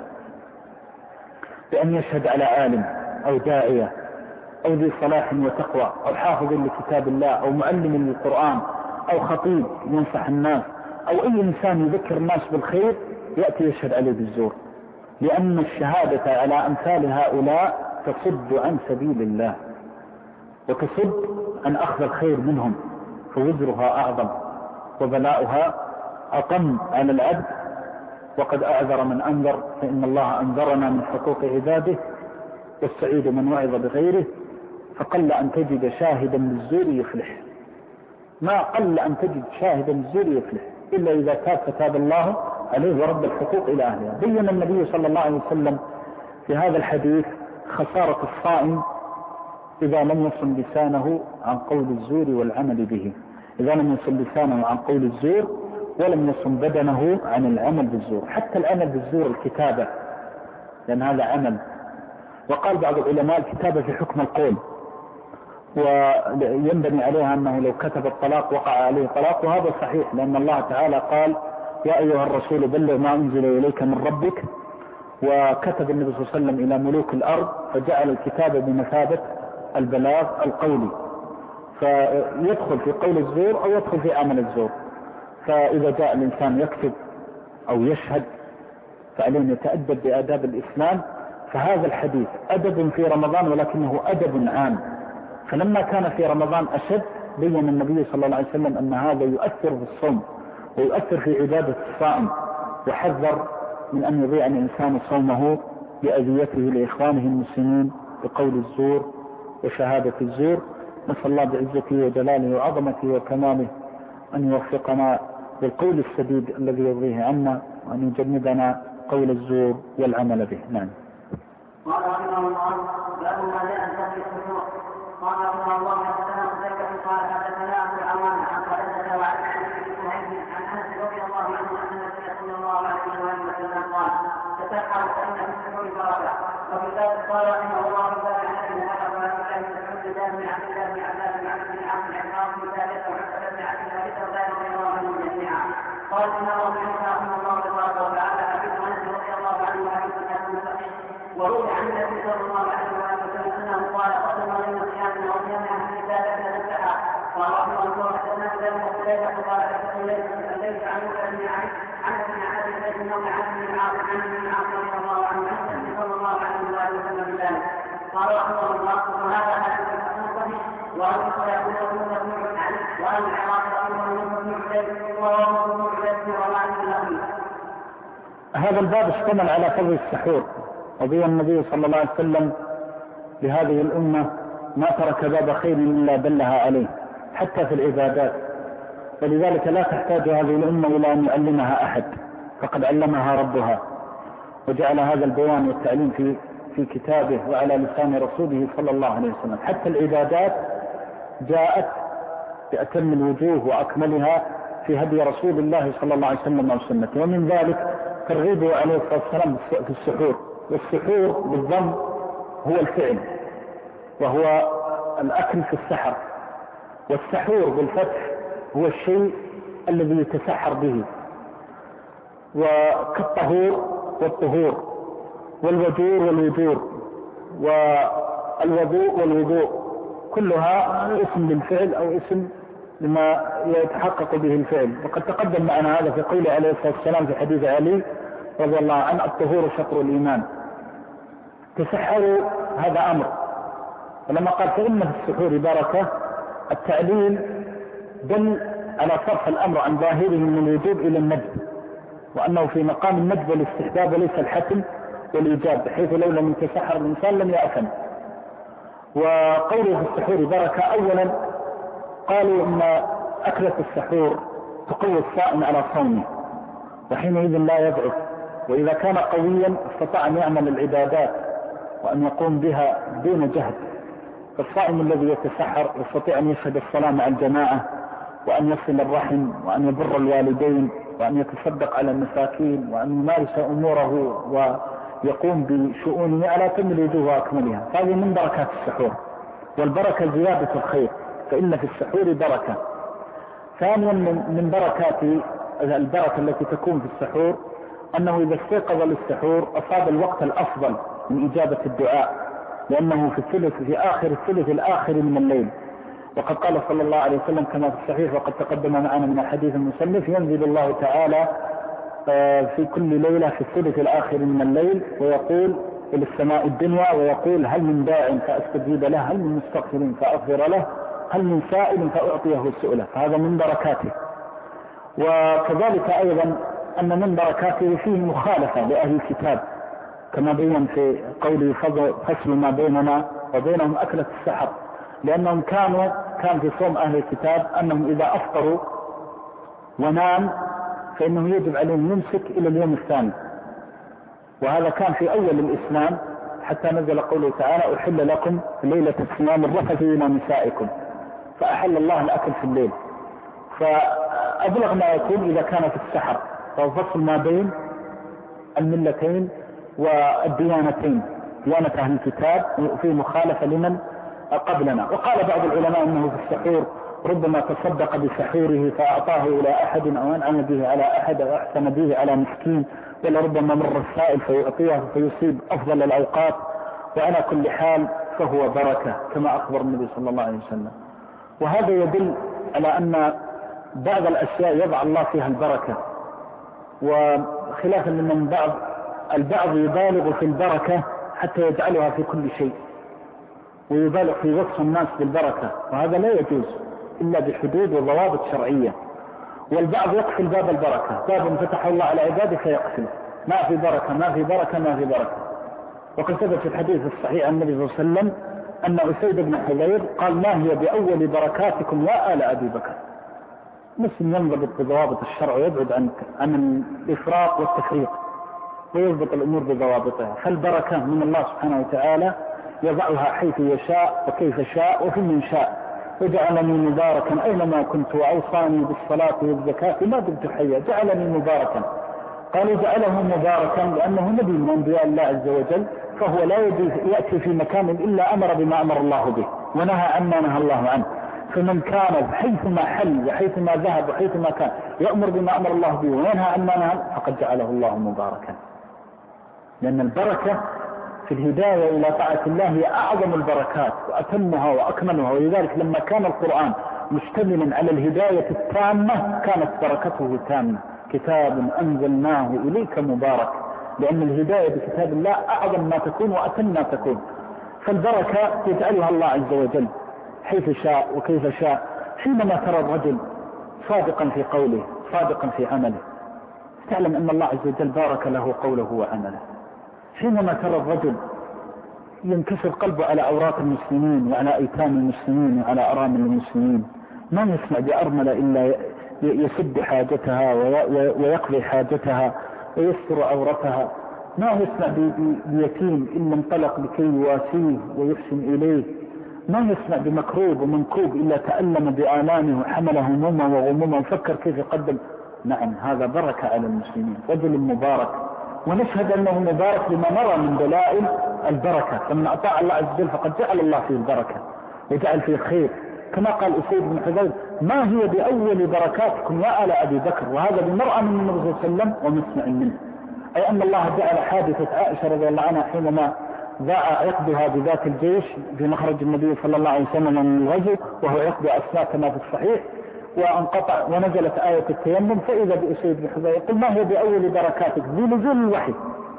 B: بأن يشهد على عالم أو داعية أو ذي صلاح وتقوى أو حافظ لكتاب الله أو معلم للقرآن أو خطيب ينصح الناس أو أي إنسان يذكر الناس بالخير، يأتي يشهد عليه بالزور. لأن الشهادة على أمثال هؤلاء تصد عن سبيل الله وتصد عن أخذ الخير منهم، فوزرها أعظم وبلاؤها أقم على العبد. وقد أعذر من أنذر، فإن الله أنذرنا من حقوق عباده، والسعيد من وعظ بغيره. فقل أن تجد شاهدا بالزور يفلح، ما قل أن تجد شاهدا بالزور يفلح إلا إذا تاب فتاب الله عليه ورد الحقوق إلى أهلها. بين النبي صلى الله عليه وسلم في هذا الحديث خسارة الصائم إذا لم يصم لسانه عن قول الزور والعمل به، إذا لم يصم لسانه عن قول الزور ولم يصم بدنه عن العمل بالزور. حتى العمل بالزور الكتابة، لأن هذا عمل. وقال بعض العلماء الكتابة في حكم القول، وينبني عليها أنه لو كتب الطلاق وقع عليه طلاق، وهذا صحيح، لأن الله تعالى قال يا أيها الرسول بلغ ما أنزل إليك من ربك. وكتب النبي صلى الله عليه وسلم إلى ملوك الأرض، فجعل الكتابة بمثابة البلاغ القولي، فيدخل في قول الزور أو يدخل في عمل الزور. فإذا جاء الإنسان يكتب أو يشهد فعليه يتأدب بآداب الإسلام. فهذا الحديث أدب في رمضان ولكنه أدب عام. فلما كان في رمضان أشد، بين النبي صلى الله عليه وسلم أن هذا يؤثر في الصوم ويؤثر في عبادة الصائم، وحذر من أن يضيع الإنسان صومه بأذيته لإخوانه المسلمين بقول الزور وشهادة الزور. نسأل الله بعزته وجلاله وعظمته وكماله أن يوفقنا بالقول السديد الذي يرضيه عنا، وأن يجنبنا قول الزور والعمل به. نعم.
A: قال رحمه الله باب ما جاء في الخشوع. قال رحمه الله حدثنا مسدد قال حدثنا ابو العوان عن خالد وعن عن انس رضي الله عنه ان النبي صلى الله عليه وسلم قال تسحروا فان في السحور بركه. وفي ذلك قال رحمه الله تعالى عن ابن عمر وعن ابن مسعود بن عبد الله بن عباس بن عبد بن عبد العقاص بن ثابت وعن بن عبد الله رضي الله عنهم جميعا. قال ان الله رحمه الله تبارك وتعالى حديث انس رضي الله عنه وحديث صحيح. وروي عن النبي صلى الله عليه وسلم انه قال قدم من الصيام او يمنع من ذلك نفسها. قال رحمه الله حدثنا ذلك وكذلك قال ليس عن ابن عن ابن عبد الله بن عبد بن عاص عن ابن عاص رضي الله عنه عن النبي صلى الله عليه وسلم ذلك. قال رحمه الله وهذا حديث صحيح. وأن يقول مبني عليه وأن العراق يقول مبني عليه وهو مبني عليه وما له.
B: هذا الباب اشتمل على فضل السحور، وبين النبي صلى الله عليه وسلم لهذه الأمة ما ترك باب خير إلا دلها عليه حتى في العبادات. ولذلك لا تحتاج هذه الأمة إلى أن يعلمها أحد، فقد علمها ربها، وجعل هذا البيان والتعليم في كتابه وعلى لسان رسوله صلى الله عليه وسلم. حتى العبادات جاءت بأتم الوجوه وأكملها في هدي رسول الله صلى الله عليه وسلم وسنته. ومن ذلك ترغيبه عليه الصلاة والسلام في السحور. والسحور بالضم هو الفعل، وهو الأكل في السحر. والسحور بالفتح هو الشيء الذي يتسحر به، وكالطهور والطهور والوجور والوجور والوضوء والوضوء، كلها اسم للفعل أو اسم لما يتحقق به الفعل. وقد تقدم معنا هذا في قوله عليه الصلاة والسلام في حديث علي رضي الله عنه: الطهور شطر الإيمان. تسحروا هذا أمر. ولما قال فإن في السحور بركة، التعليل دل على صرف الأمر عن ظاهره من الوجوب إلى الندب، وأنه في مقام الندب والاستحباب وليس الحتم والإيجاب، بحيث لو لم يتسحر الإنسان لم يأثم. وقوله في السحور بركة، أولا قالوا إن أكلة السحور تقوي الصائم على صومه، وحينئذ لا يضعف، وإذا كان قويا استطاع أن يعمل العبادات وأن يقوم بها دون جهد. فالصائم الذي يتسحر يستطيع أن يشهد الصلاة مع الجماعة، وأن يصل الرحم، وأن يبر الوالدين، وأن يتصدق على المساكين، وأن يمارس أموره ويقوم بشؤونه على كل الوجوه وأكملها. هذه من بركات السحور. والبركة زيادة الخير، فإن في السحور بركة. ثانيا من بركات البركة التي تكون في السحور أنه إذا استيقظ للسحور أصاب الوقت الأفضل من إجابة الدعاء، لأنه في آخر الثلث الآخر من الليل. وقد قال صلى الله عليه وسلم كما في الصحيح وقد تقدم معنا من الحديث المسلف: ينزل الله تعالى في كل ليلة في الثلث الآخر من الليل ويقول إلى السماء الدنيا ويقول: هل من داع فأستجيب له، هل من مستغفر فأغفر له، هل من سائل فأعطيه سؤله. فهذا من بركاته. وكذلك أيضا أن من بركاته فيه مخالفة لأهل الكتاب، كما بين في قوله: فصل ما بيننا وبينهم أكلة السحر، لأنهم كان في صوم أهل الكتاب أنهم إذا أفطروا ونام فإنه يجب عليهم يمسك إلى اليوم الثاني. وهذا كان في أول الإسلام، حتى نزل قوله تعالى: أحل لكم ليلة الصيام الرفث إلى نسائكم. فأحل الله الأكل في الليل. فأبلغ ما يكون إذا كان في السحر، فهو فصل ما بين الملتين والديانتين، ديانة أهل الكتاب في مخالفة لمن قبلنا. وقال بعض العلماء أنه في السحور ربما تصدق بسحوره فأعطاه إلى أحد، أو أنعم به على أحد، أو أحسن به على مسكين، ولربما مر السائل فيعطيه فيصيب أفضل الأوقات. وعلى كل حال فهو بركة كما أخبر النبي صلى الله عليه وسلم. وهذا يدل على أن بعض الأشياء يضع الله فيها البركة، وخلافا لمن البعض يبالغ في البركة حتى يجعلها في كل شيء، ويبالغ في وصف الناس بالبركة، وهذا لا يجوز إلا بحدود وضوابط شرعية. والبعض يقفل باب البركة، باب فتح الله على عباده فيقفل: ما في بركة، ما في بركة، ما في بركة. وقد ثبت في الحديث الصحيح عن النبي صلى الله عليه وسلم أن أسيد بن حضير قال: ما هي بأول بركاتكم يا آل أبي بكر. مسلم ينضبط بضوابط الشرع ويبعد عن الإفراط والتفريط، ويضبط الأمور بضوابطها. فالبركة من الله سبحانه وتعالى يضعها حيث يشاء وكيف شاء وفي من شاء. وجعلني مباركا أينما كنت، وأوصاني بالصلاة والزكاة ما دمت حيا. جعلني مباركا، قالوا جعله مباركا لأنه نبي من أنبياء الله عز وجل، فهو لا يأتي في مكان إلا أمر بما أمر الله به ونهى عما نهى الله عنه. فمن كان حيثما حل وحيثما ذهب وحيثما كان يأمر بما أمر الله به وينهى عما نهى فقد جعله الله مباركا. لأن البركة في الهداية إلى طاعة الله هي أعظم البركات وأتمها وأكملها. ولذلك لما كان القرآن مشتملا على الهداية التامة كانت بركته تامة: كتاب أنزلناه إليك مبارك. لأن الهداية بكتاب الله أعظم ما تكون وأتم ما تكون. فالبركة يجعلها الله عز وجل حيث شاء وكيف شاء. حينما ترى الرجل صادقا في قوله صادقا في عمله تعلم أن الله عز وجل بارك له قوله وعمله. حينما ترى الرجل ينكسر قلبه على أوراق المسلمين وعلى أيتام المسلمين وعلى أرامل المسلمين، ما يسمع بأرملة إلا يسد حاجتها ويقضي حاجتها ويستر عورتها، ما يسمع بيتيم إلا انطلق لكي يواسيه ويحسن إليه ما يسمع بمكروب ومنكوب إلا تألم بآلامه وحمله همومه وغمومه وفكر كيف يقدم. نعم هذا بركة على المسلمين، رجل مبارك، ونشهد أنه مبارك لما نرى من دلائل البركة. فمن أطاع الله عز وجل فقد جعل الله فيه البركة وجعل فيه الخير، كما قال أسيد بن حذيفة: ما هي بأول بركاتكم يا آل أبي بكر؟ وهذا بمرأة من النبي صلى الله عليه وسلم ومسمع منه، أي أن الله جعل حادثة عائشة رضي الله عنها حينما ذاع عقدها بذات الجيش في مخرج النبي صلى الله عليه وسلم من الغزو وهو عقد أسماء كما في الصحيح، وانقطع ونزلت آية التيمم، فإذا بأسيد بن حذيفة يقول: ما هي بأول بركاتك؟ بنزول الوحي.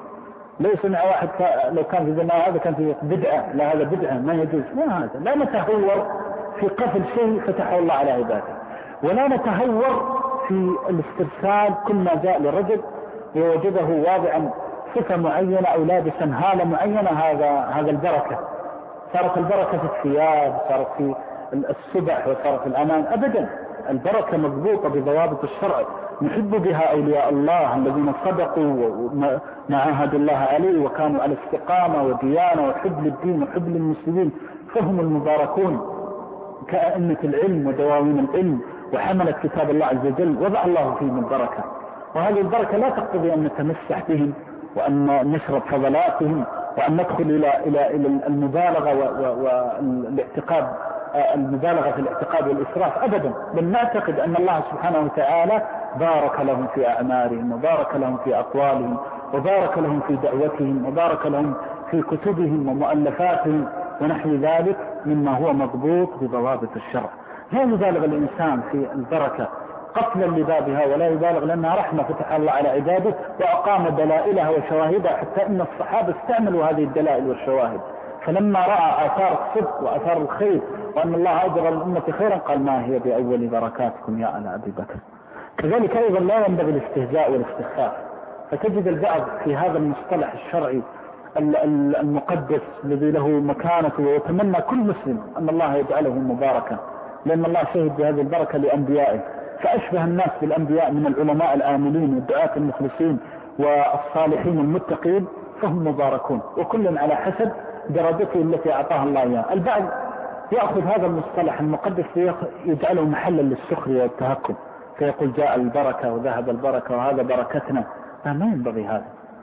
B: ليس مع واحد لو كان في زمان هذا كان في بدعة، لا هذا بدعة ما يجوز، ما هذا. لا نتهور في قفل شيء فتحه الله على عباده، ولا نتهور في الاسترسال كل ما جاء للرجل ووجده واضعا صفة معينة أو لابسا هالة معينة، هذا البركة. صارت البركة في الثياب، صارت في السبح، وصارت في الأمان. أبدا، البركة مضبوطة بضوابط الشرع نحب بها أولياء الله الذين صدقوا ما عاهدوا الله عليه وكانوا على استقامة وديانة وحب للدين وحب للمسلمين، فهم المباركون كأئمة العلم ودواوين العلم وحملت كتاب الله عز وجل، وضع الله فيهم البركة. وهذه البركة لا تقتضي أن نتمسح بهم وأن نشرب فضلاتهم وأن ندخل إلى المبالغة والاعتقاد، المبالغة في الاعتقاد والإسراف، أبدا. بل نعتقد أن الله سبحانه وتعالى بارك لهم في أعمارهم وبارك لهم في أقوالهم وبارك لهم في دعوتهم وبارك لهم في كتبهم ومؤلفاتهم ونحو ذلك مما هو مضبوط بضوابط الشرع. لا يبالغ الإنسان في البركة قتلا لبابها، ولا يبالغ لأنها رحمة فتح الله على عباده وأقام دلائلها وشواهدها، حتى إن الصحابة استعملوا هذه الدلائل والشواهد. فلما رأى آثار الصدق وآثار الخير وأن الله أجر الأمة خيرا قال: ما هي بأول بركاتكم يا آل أبي بكر. كذلك أيضا لا ينبغي الاستهزاء والاستخفاف، فتجد البعض في هذا المصطلح الشرعي المقدس الذي له مكانته، ويتمنى كل مسلم أن الله يجعله مباركا، لأن الله شهد بهذه البركة لأنبيائه. فأشبه الناس بالأنبياء من العلماء الآمنين والدعاة المخلصين والصالحين المتقين، فهم مباركون، وكل على حسب درجته التي أعطاها الله إياه. البعض يأخذ هذا المصطلح المقدس ويجعله محلا للسخرية والتهكم، فيقول: جاء البركة وذهب البركة وهذا بركتنا. ما ينبغي هذا.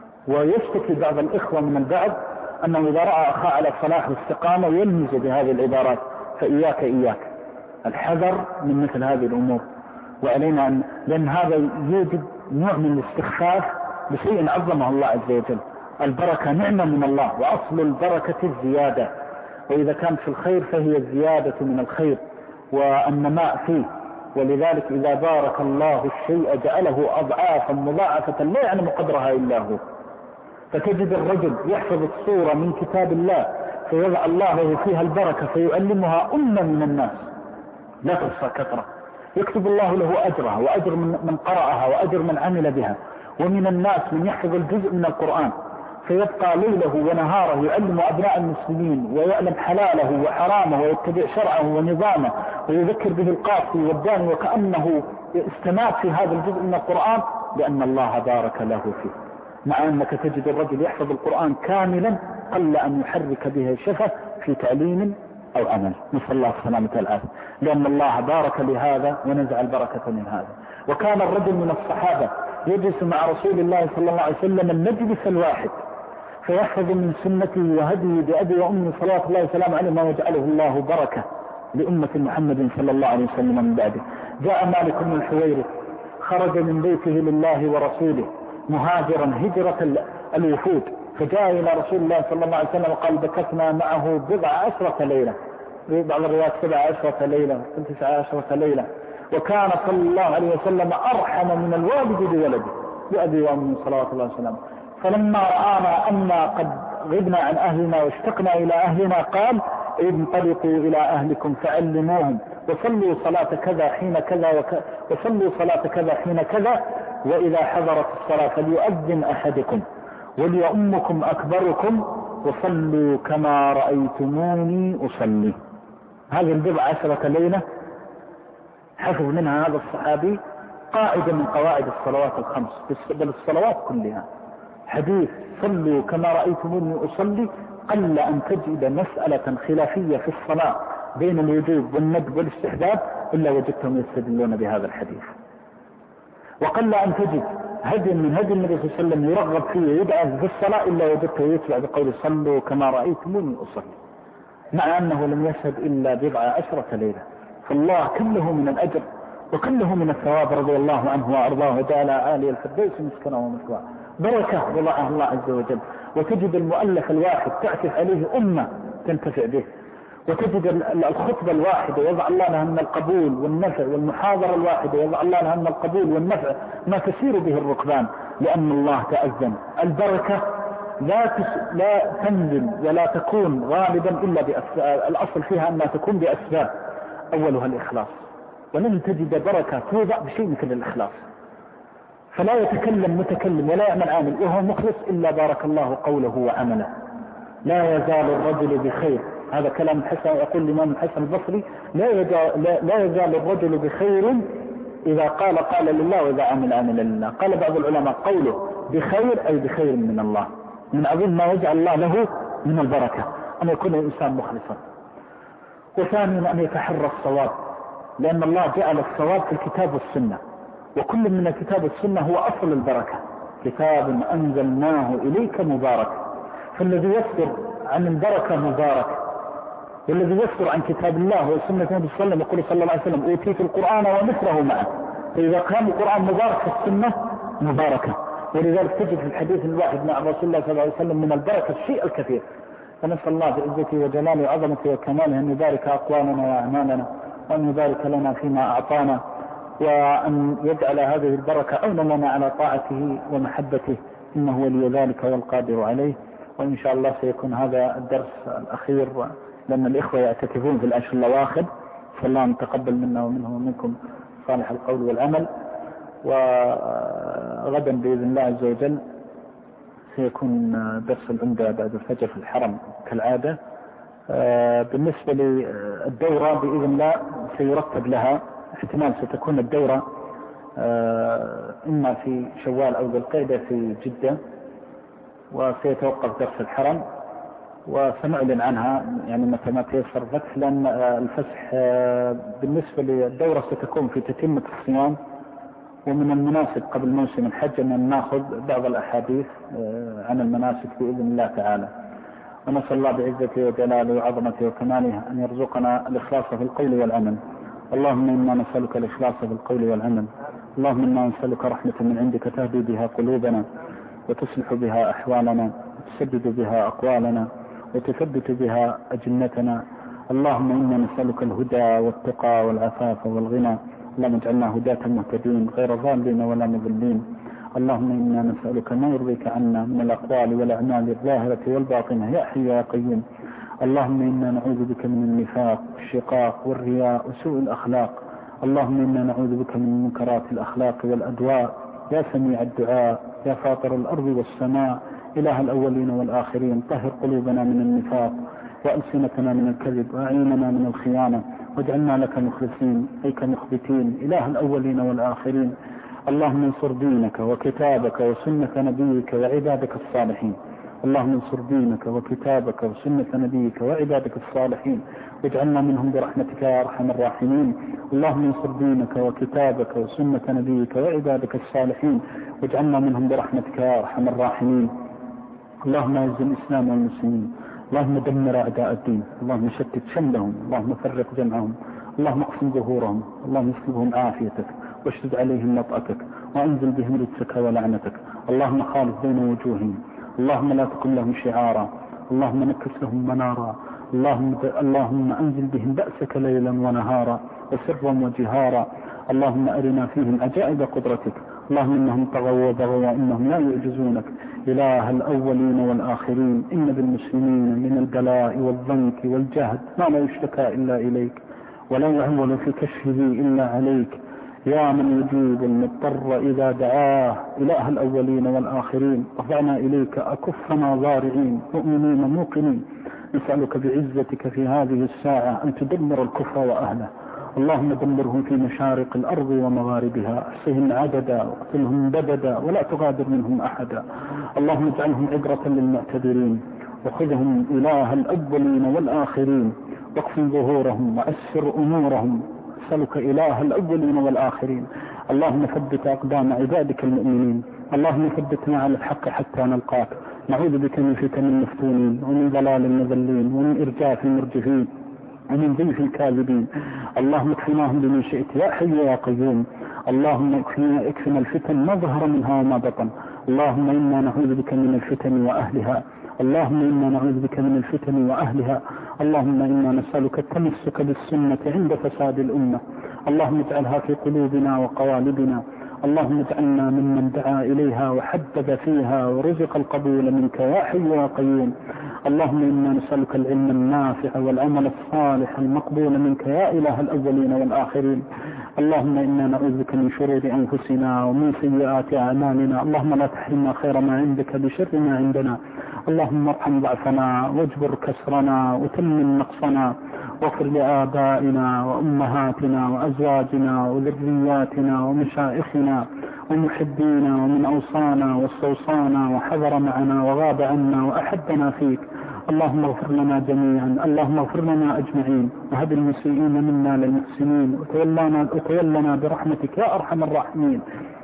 B: ويشتكي بعض الإخوة من البعض أنه إذا رأى أخاه على صلاح واستقامة يلمز بهذه العبارات. فإياك الحذر من مثل هذه الأمور، وعلينا أن، لأن هذا يوجد نوع من الاستخفاف بشيء عظمه الله عز وجل. البركة نعمة من الله، وأصل البركة الزيادة، وإذا كانت في الخير فهي الزيادة من الخير والنماء فيه. ولذلك إذا بارك الله الشيء جعله أضعافا مضاعفة لا يعلم قدرها إلا هو. فتجد الرجل يحفظ الصورة من كتاب الله فيضع الله له فيها البركة فيعلمها من الناس لا تحصى كثرة، يكتب الله له أجرها وأجر من قرأها وأجر من عمل بها. ومن الناس من يحفظ الجزء من القرآن فيبقى ليله ونهاره يعلم أبناء المسلمين ويعلم حلاله وحرامه ويتبع شرعه ونظامه ويذكر به القاصي والداني، وكأنه استمات في هذا الجزء من القرآن لأن الله بارك له فيه. مع أنك تجد الرجل يحفظ القرآن كاملا قل أن يحرك به شفة في تعليم أو عمل، نسأل الله السلامة والعافية، لأن الله بارك لهذا ونزع البركة من هذا. وكان الرجل من الصحابة يجلس مع رسول الله صلى الله عليه وسلم المجلس الواحد فيحفظ من سنته وهديه بأبي وأمي صلوات الله وسلامه عليه ما وجعله الله بركة لأمة محمد صلى الله عليه وسلم من بعده. جاء مالك بن الحويرث خرج من بيته لله ورسوله مهاجرا هجرة الوفود، فجاء إلى رسول الله صلى الله عليه وسلم وقال: بكتنا معه 19 ليلة، بعض الروايات 17 ليلة 19 ليلة. وكان صلى الله عليه وسلم أرحم من الوالد بولده بأبي وأمي صلوات الله وسلامه. فلما رآنا أننا قد غبنا عن أهلنا واشتقنا إلى أهلنا قال: انطلقوا إلى أهلكم فعلموهم وصلوا صلاة كذا حين كذا وصلوا صلاة كذا حين كذا، وإذا حضرت الصلاة فليؤذن أحدكم وليؤمكم أكبركم وصلوا كما رأيتموني أصلي. هذه 19 ليلة حفظ منها هذا الصحابي قاعدة من قواعد الصلوات الخمس، بل الصلوات كلها. حديث: صلوا كما رأيتموني أصلي قل أن تجد مسألة خلافية في الصلاة بين الوجوب والندب والاستحباب إلا وجدتهم يستدلون بهذا الحديث. وقل أن تجد هدي من هدي النبي صلى الله عليه وسلم يرغب فيه يدعى في الصلاة إلا وجدته يتبع بقول صلوا كما رأيتموني أصلي، مع أنه لم يشهد إلا 10 ليلة. فالله كله من الأجر وكله من الثواب رضي الله عنه وأرضاه وجعل عالي الفردوس مسكنه ومثواه، بركة وضعها الله عز وجل. وتجد المؤلف الواحد تعكف عليه أمة تنتفع به، وتجد الخطبة الواحدة يضع الله لها من القبول والنفع، والمحاضرة الواحدة يضع الله لها من القبول والنفع ما تسير به الركبان، لأن الله تأذن. البركة لا تنزل ولا تكون غالبا إلا بأسباب، الأصل فيها أنها تكون بأسباب، أولها الإخلاص، ولن تجد بركة توضع بشيء مثل الإخلاص. فلا يتكلم متكلم ولا يعمل عامل وهو مخلص إلا بارك الله قوله وعمله. لا يزال الرجل بخير، هذا كلام الحسن، يقول الإمام الحسن البصري لا يزال الرجل بخير إذا قال لله وإذا عمل لله. قال بعض العلماء قوله بخير أي بخير من الله، من عظيم ما يجعل الله له من البركة أن يكون الإنسان مخلصا. وثانيا أن يتحرى الصواب، لأن الله جعل الصواب في الكتاب والسنة، وكل من الكتاب والسنة هو أصل البركة. كتاب أنزلناه إليك مبارك، فالذي يصدر عن البركة مبارك، والذي يصدر عن كتاب الله وسنة النبي صلى الله عليه وسلم يقول صلى الله عليه وسلم أوتيت القرآن ومثله معه. فإذا كان القرآن مبارك فالسنة مباركة، ولذلك تجد في الحديث الواحد مع رسول الله صلى الله عليه وسلم من البركة الشيء الكثير. فنسأل الله بعزته وجلاله وعظمته وكماله أن يبارك أقوالنا وأعمالنا، وأن يبارك لنا فيما أعطانا، وأن يجعل هذه البركة عونا لنا على طاعته ومحبته، إنه ولي ذلك والقادر عليه. وإن شاء الله سيكون هذا الدرس الأخير، لأن الإخوة يعتكفون في الأشهر الأواخر، فالله متقبل منا ومنهم ومنكم صالح القول والعمل. وغدا بإذن الله عز وجل سيكون درس العمدة بعد الفجر في الحرم كالعادة. بالنسبة للدورة بإذن الله سيرتب لها، احتمال ستكون الدورة إما في شوال أو ذي القعدة في جدة، وسيتوقف درس الحرم وسنعلن عنها يعني متى ما تيسر الفتح، لأن الفسح بالنسبة للدورة ستكون في تتمة الصيام. ومن المناسب قبل موسم الحج أن نأخذ بعض الأحاديث عن المناسك بإذن الله تعالى. ونسأل الله بعزته وجلاله وعظمته وكماله أن يرزقنا الإخلاص في القول والعمل. اللهم إنا نسألك الإخلاص في القول والعمل. اللهم إنا نسألك رحمة من عندك تهدي بها قلوبنا وتصلح بها أحوالنا وتسدد بها أقوالنا وتثبت بها أجنتنا. اللهم إنا نسألك الهدى والتقى والعفاف والغنى. اللهم اجعلنا هداة مهتدين غير ضالين ولا مضلين. اللهم إنا نسألك ما يرضيك عنا من الأقوال والأعمال الظاهرة والباطنة يا حي يا قيوم. اللهم إنا نعوذ بك من النفاق والشقاق والرياء وسوء الأخلاق. اللهم إنا نعوذ بك من منكرات الأخلاق والأدواء. يا سميع الدعاء يا فاطر الأرض والسماء إله الأولين والآخرين، طهر قلوبنا من النفاق وألسنتنا من الكذب وأعيننا من الخيانة، واجعلنا لك مخلصين إليك مخبتين إله الأولين والآخرين. اللهم انصر دينك وكتابك وسنة نبيك وعبادك الصالحين. اللهم انصر دينك وكتابك وسنة نبيك وعبادك الصالحين، واجعلنا منهم برحمتك يا أرحم الراحمين. اللهم انصر دينك وكتابك وسنة نبيك وعبادك الصالحين، واجعلنا منهم برحمتك يا أرحم الراحمين. اللهم اعز الإسلام والمسلمين. اللهم دمر أعداء الدين. اللهم شتت شملهم. اللهم فرق جمعهم. اللهم اقسم ظهورهم. اللهم اسلبهم عافيتك واشدد عليهم نطأتك وأنزل بهم رجسك ولعنتك. اللهم خالف بين وجوههم. اللهم لا تكن لهم شعارا. اللهم نكس لهم منارا. اللهم أنزل بهم بأسك ليلا ونهارا وسرا وجهارا. اللهم أرنا فيهم عجائب قدرتك. اللهم إنهم طغوا وبغوا وإنهم لا يعجزونك. إله الأولين والآخرين، إن بالمسلمين من البلاء والضنك والجهد ما لا يشتكى إلا إليك، ولا يعول في كشفه إلا عليك. يا من يجيب المضطر إذا دعاه، إله الأولين والآخرين، رفعنا إليك أكفنا ضارعين مؤمنين موقنين. نسألك بعزتك في هذه الساعة أن تدمر الكفر وأهله. اللهم دمرهم في مشارق الأرض ومغاربها، احصهم عددا واقتلهم بددا ولا تغادر منهم أحدا. اللهم اجعلهم عبرة للمعتبرين. وخذهم إله الأولين والآخرين، واقسم ظهورهم وأسر أمورهم. أسألك إله الأولين والآخرين اللهم ثبت أقدام عبادك المؤمنين، اللهم ثبتنا على الحق حتى نلقاك. نعوذ بك من فتن المفتونين، ومن ضلال المذلين، ومن إرجاف المرجفين، ومن ضيف الكاذبين. اللهم اكفناهم بما شئت يا حي يا قيوم. اللهم اكفنا الفتن ما ظهر منها وما بطن. اللهم إنا نعوذ بك من الفتن وأهلها، اللهم إنا نعوذ بك من الفتن وأهلها. اللهم إنا نسألك التمسك بالسنة عند فساد الأمة. اللهم اجعلها في قلوبنا وقوالبنا. اللهم اجعلنا ممن دعا إليها وحبب فيها ورزق القبول منك يا حي يا قيوم. اللهم إنا نسألك العلم النافع والعمل الصالح المقبول منك يا إله الأولين والآخرين. اللهم إنا نعوذ بك من شرور أنفسنا ومن سيئات أعمالنا. اللهم لا تحرمنا خير ما عندك بشر ما عندنا. اللهم ارحم ضعفنا واجبر كسرنا وتمم نقصنا، واغفر لآبائنا وأمهاتنا وأزواجنا وذرياتنا ومشائخنا ومحبينا ومن أوصانا واستوصانا وحضر معنا وغاب عنا وأحبنا فيك. اللهم اغفر لنا جميعا، اللهم اغفر لنا أجمعين، وهب المسيئين منا للمحسنين، وتولنا برحمتك يا أرحم الراحمين.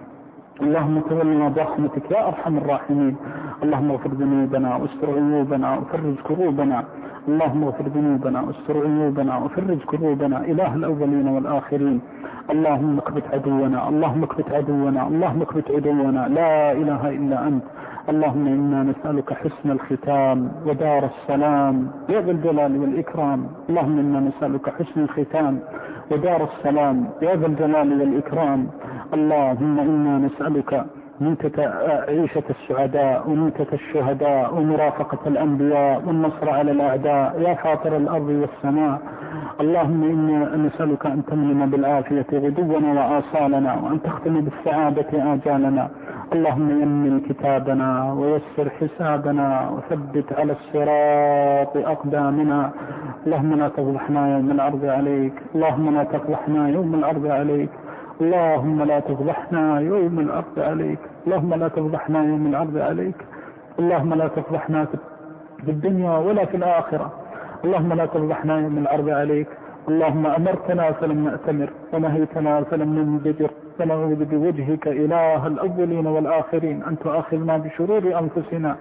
B: اللهم تولنا برحمتك يا أرحم الراحمين. اللهم اغفر ذنوبنا واستر عيوبنا وفرج كروبنا. اللهم اغفر ذنوبنا واستر عيوبنا وفرج كروبنا إله الأولين والآخرين. اللهم اكبت عدونا، اللهم اكبت عدونا، اللهم اكبت عدونا، لا إله إلا أنت. اللهم إنا نسألك حسن الختام ودار السلام يا ذا الجلال والإكرام. اللهم إنا نسألك حسن الختام ودار السلام يا ذا الجلال والإكرام. اللهم إنا نسألك منتة عيشة السعداء ومنتة الشهداء ومرافقة الأنبياء والنصر على الأعداء يا فاطر الأرض والسماء. اللهم إنا نسألك أن تمننا بالعافية غدونا وآصالنا، وأن تختم بالسعادة آجالنا. اللهم يمن كتابنا ويسر حسابنا وثبت على الصراط أقدامنا. اللهم لا تفضحنا يوم العرض عليك، اللهم لا تفضحنا يوم العرض عليك، اللهم لا تفضحنا يوم العرض عليك، اللهم لا تفضحنا يوم العرض عليك، اللهم لا تفضحنا في الدنيا ولا في الآخرة، اللهم لا تفضحنا يوم العرض عليك. اللهم أمرتنا فلم نأتمر، ونهيتنا فلم ننزجر، فنعوذ بوجهك إله الأولين والآخرين أن تؤاخذنا بشرور أنفسنا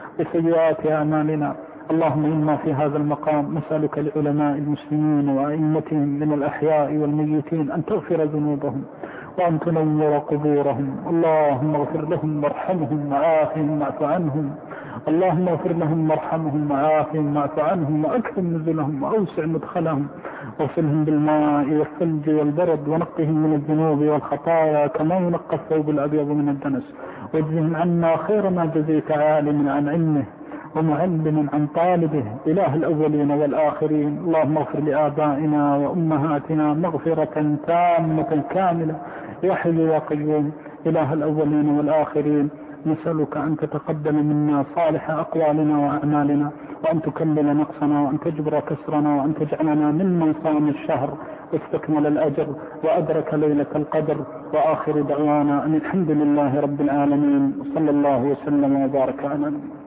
B: وسيئات أعمالنا. اللهم إنا في هذا المقام نسألك لعلماء المسلمين وأئمتهم من الأحياء والميتين أن تغفر ذنوبهم وأن تنور قبورهم. اللهم اغفر لهم وارحمهم وعافهم واعف عنهم. اللهم اغفر لهم وارحمهم وعافهم واعف عنهم وأكرم نزلهم وأوسع مدخلهم، واغسلهم بالماء والثلج والبرد، ونقهم من الذنوب والخطايا كما ينقى الثوب الأبيض من الدنس، واجزهم عنا خير ما جزيت عالم عن علمه ومعلم عن طالبه إله الأولين والآخرين. اللهم اغفر لآبائنا وأمهاتنا مغفرة تامة كاملة يا حي يا قيوم إله الأولين والآخرين. نسألك أن تتقبل منا صالح أقوالنا وأعمالنا، وأن تكمل نقصنا، وأن تجبر كسرنا، وأن تجعلنا ممن صام الشهر واستكمل الأجر وأدرك ليلة القدر. وآخر دعوانا أن الحمد لله رب العالمين، صلى الله وسلم وبارك على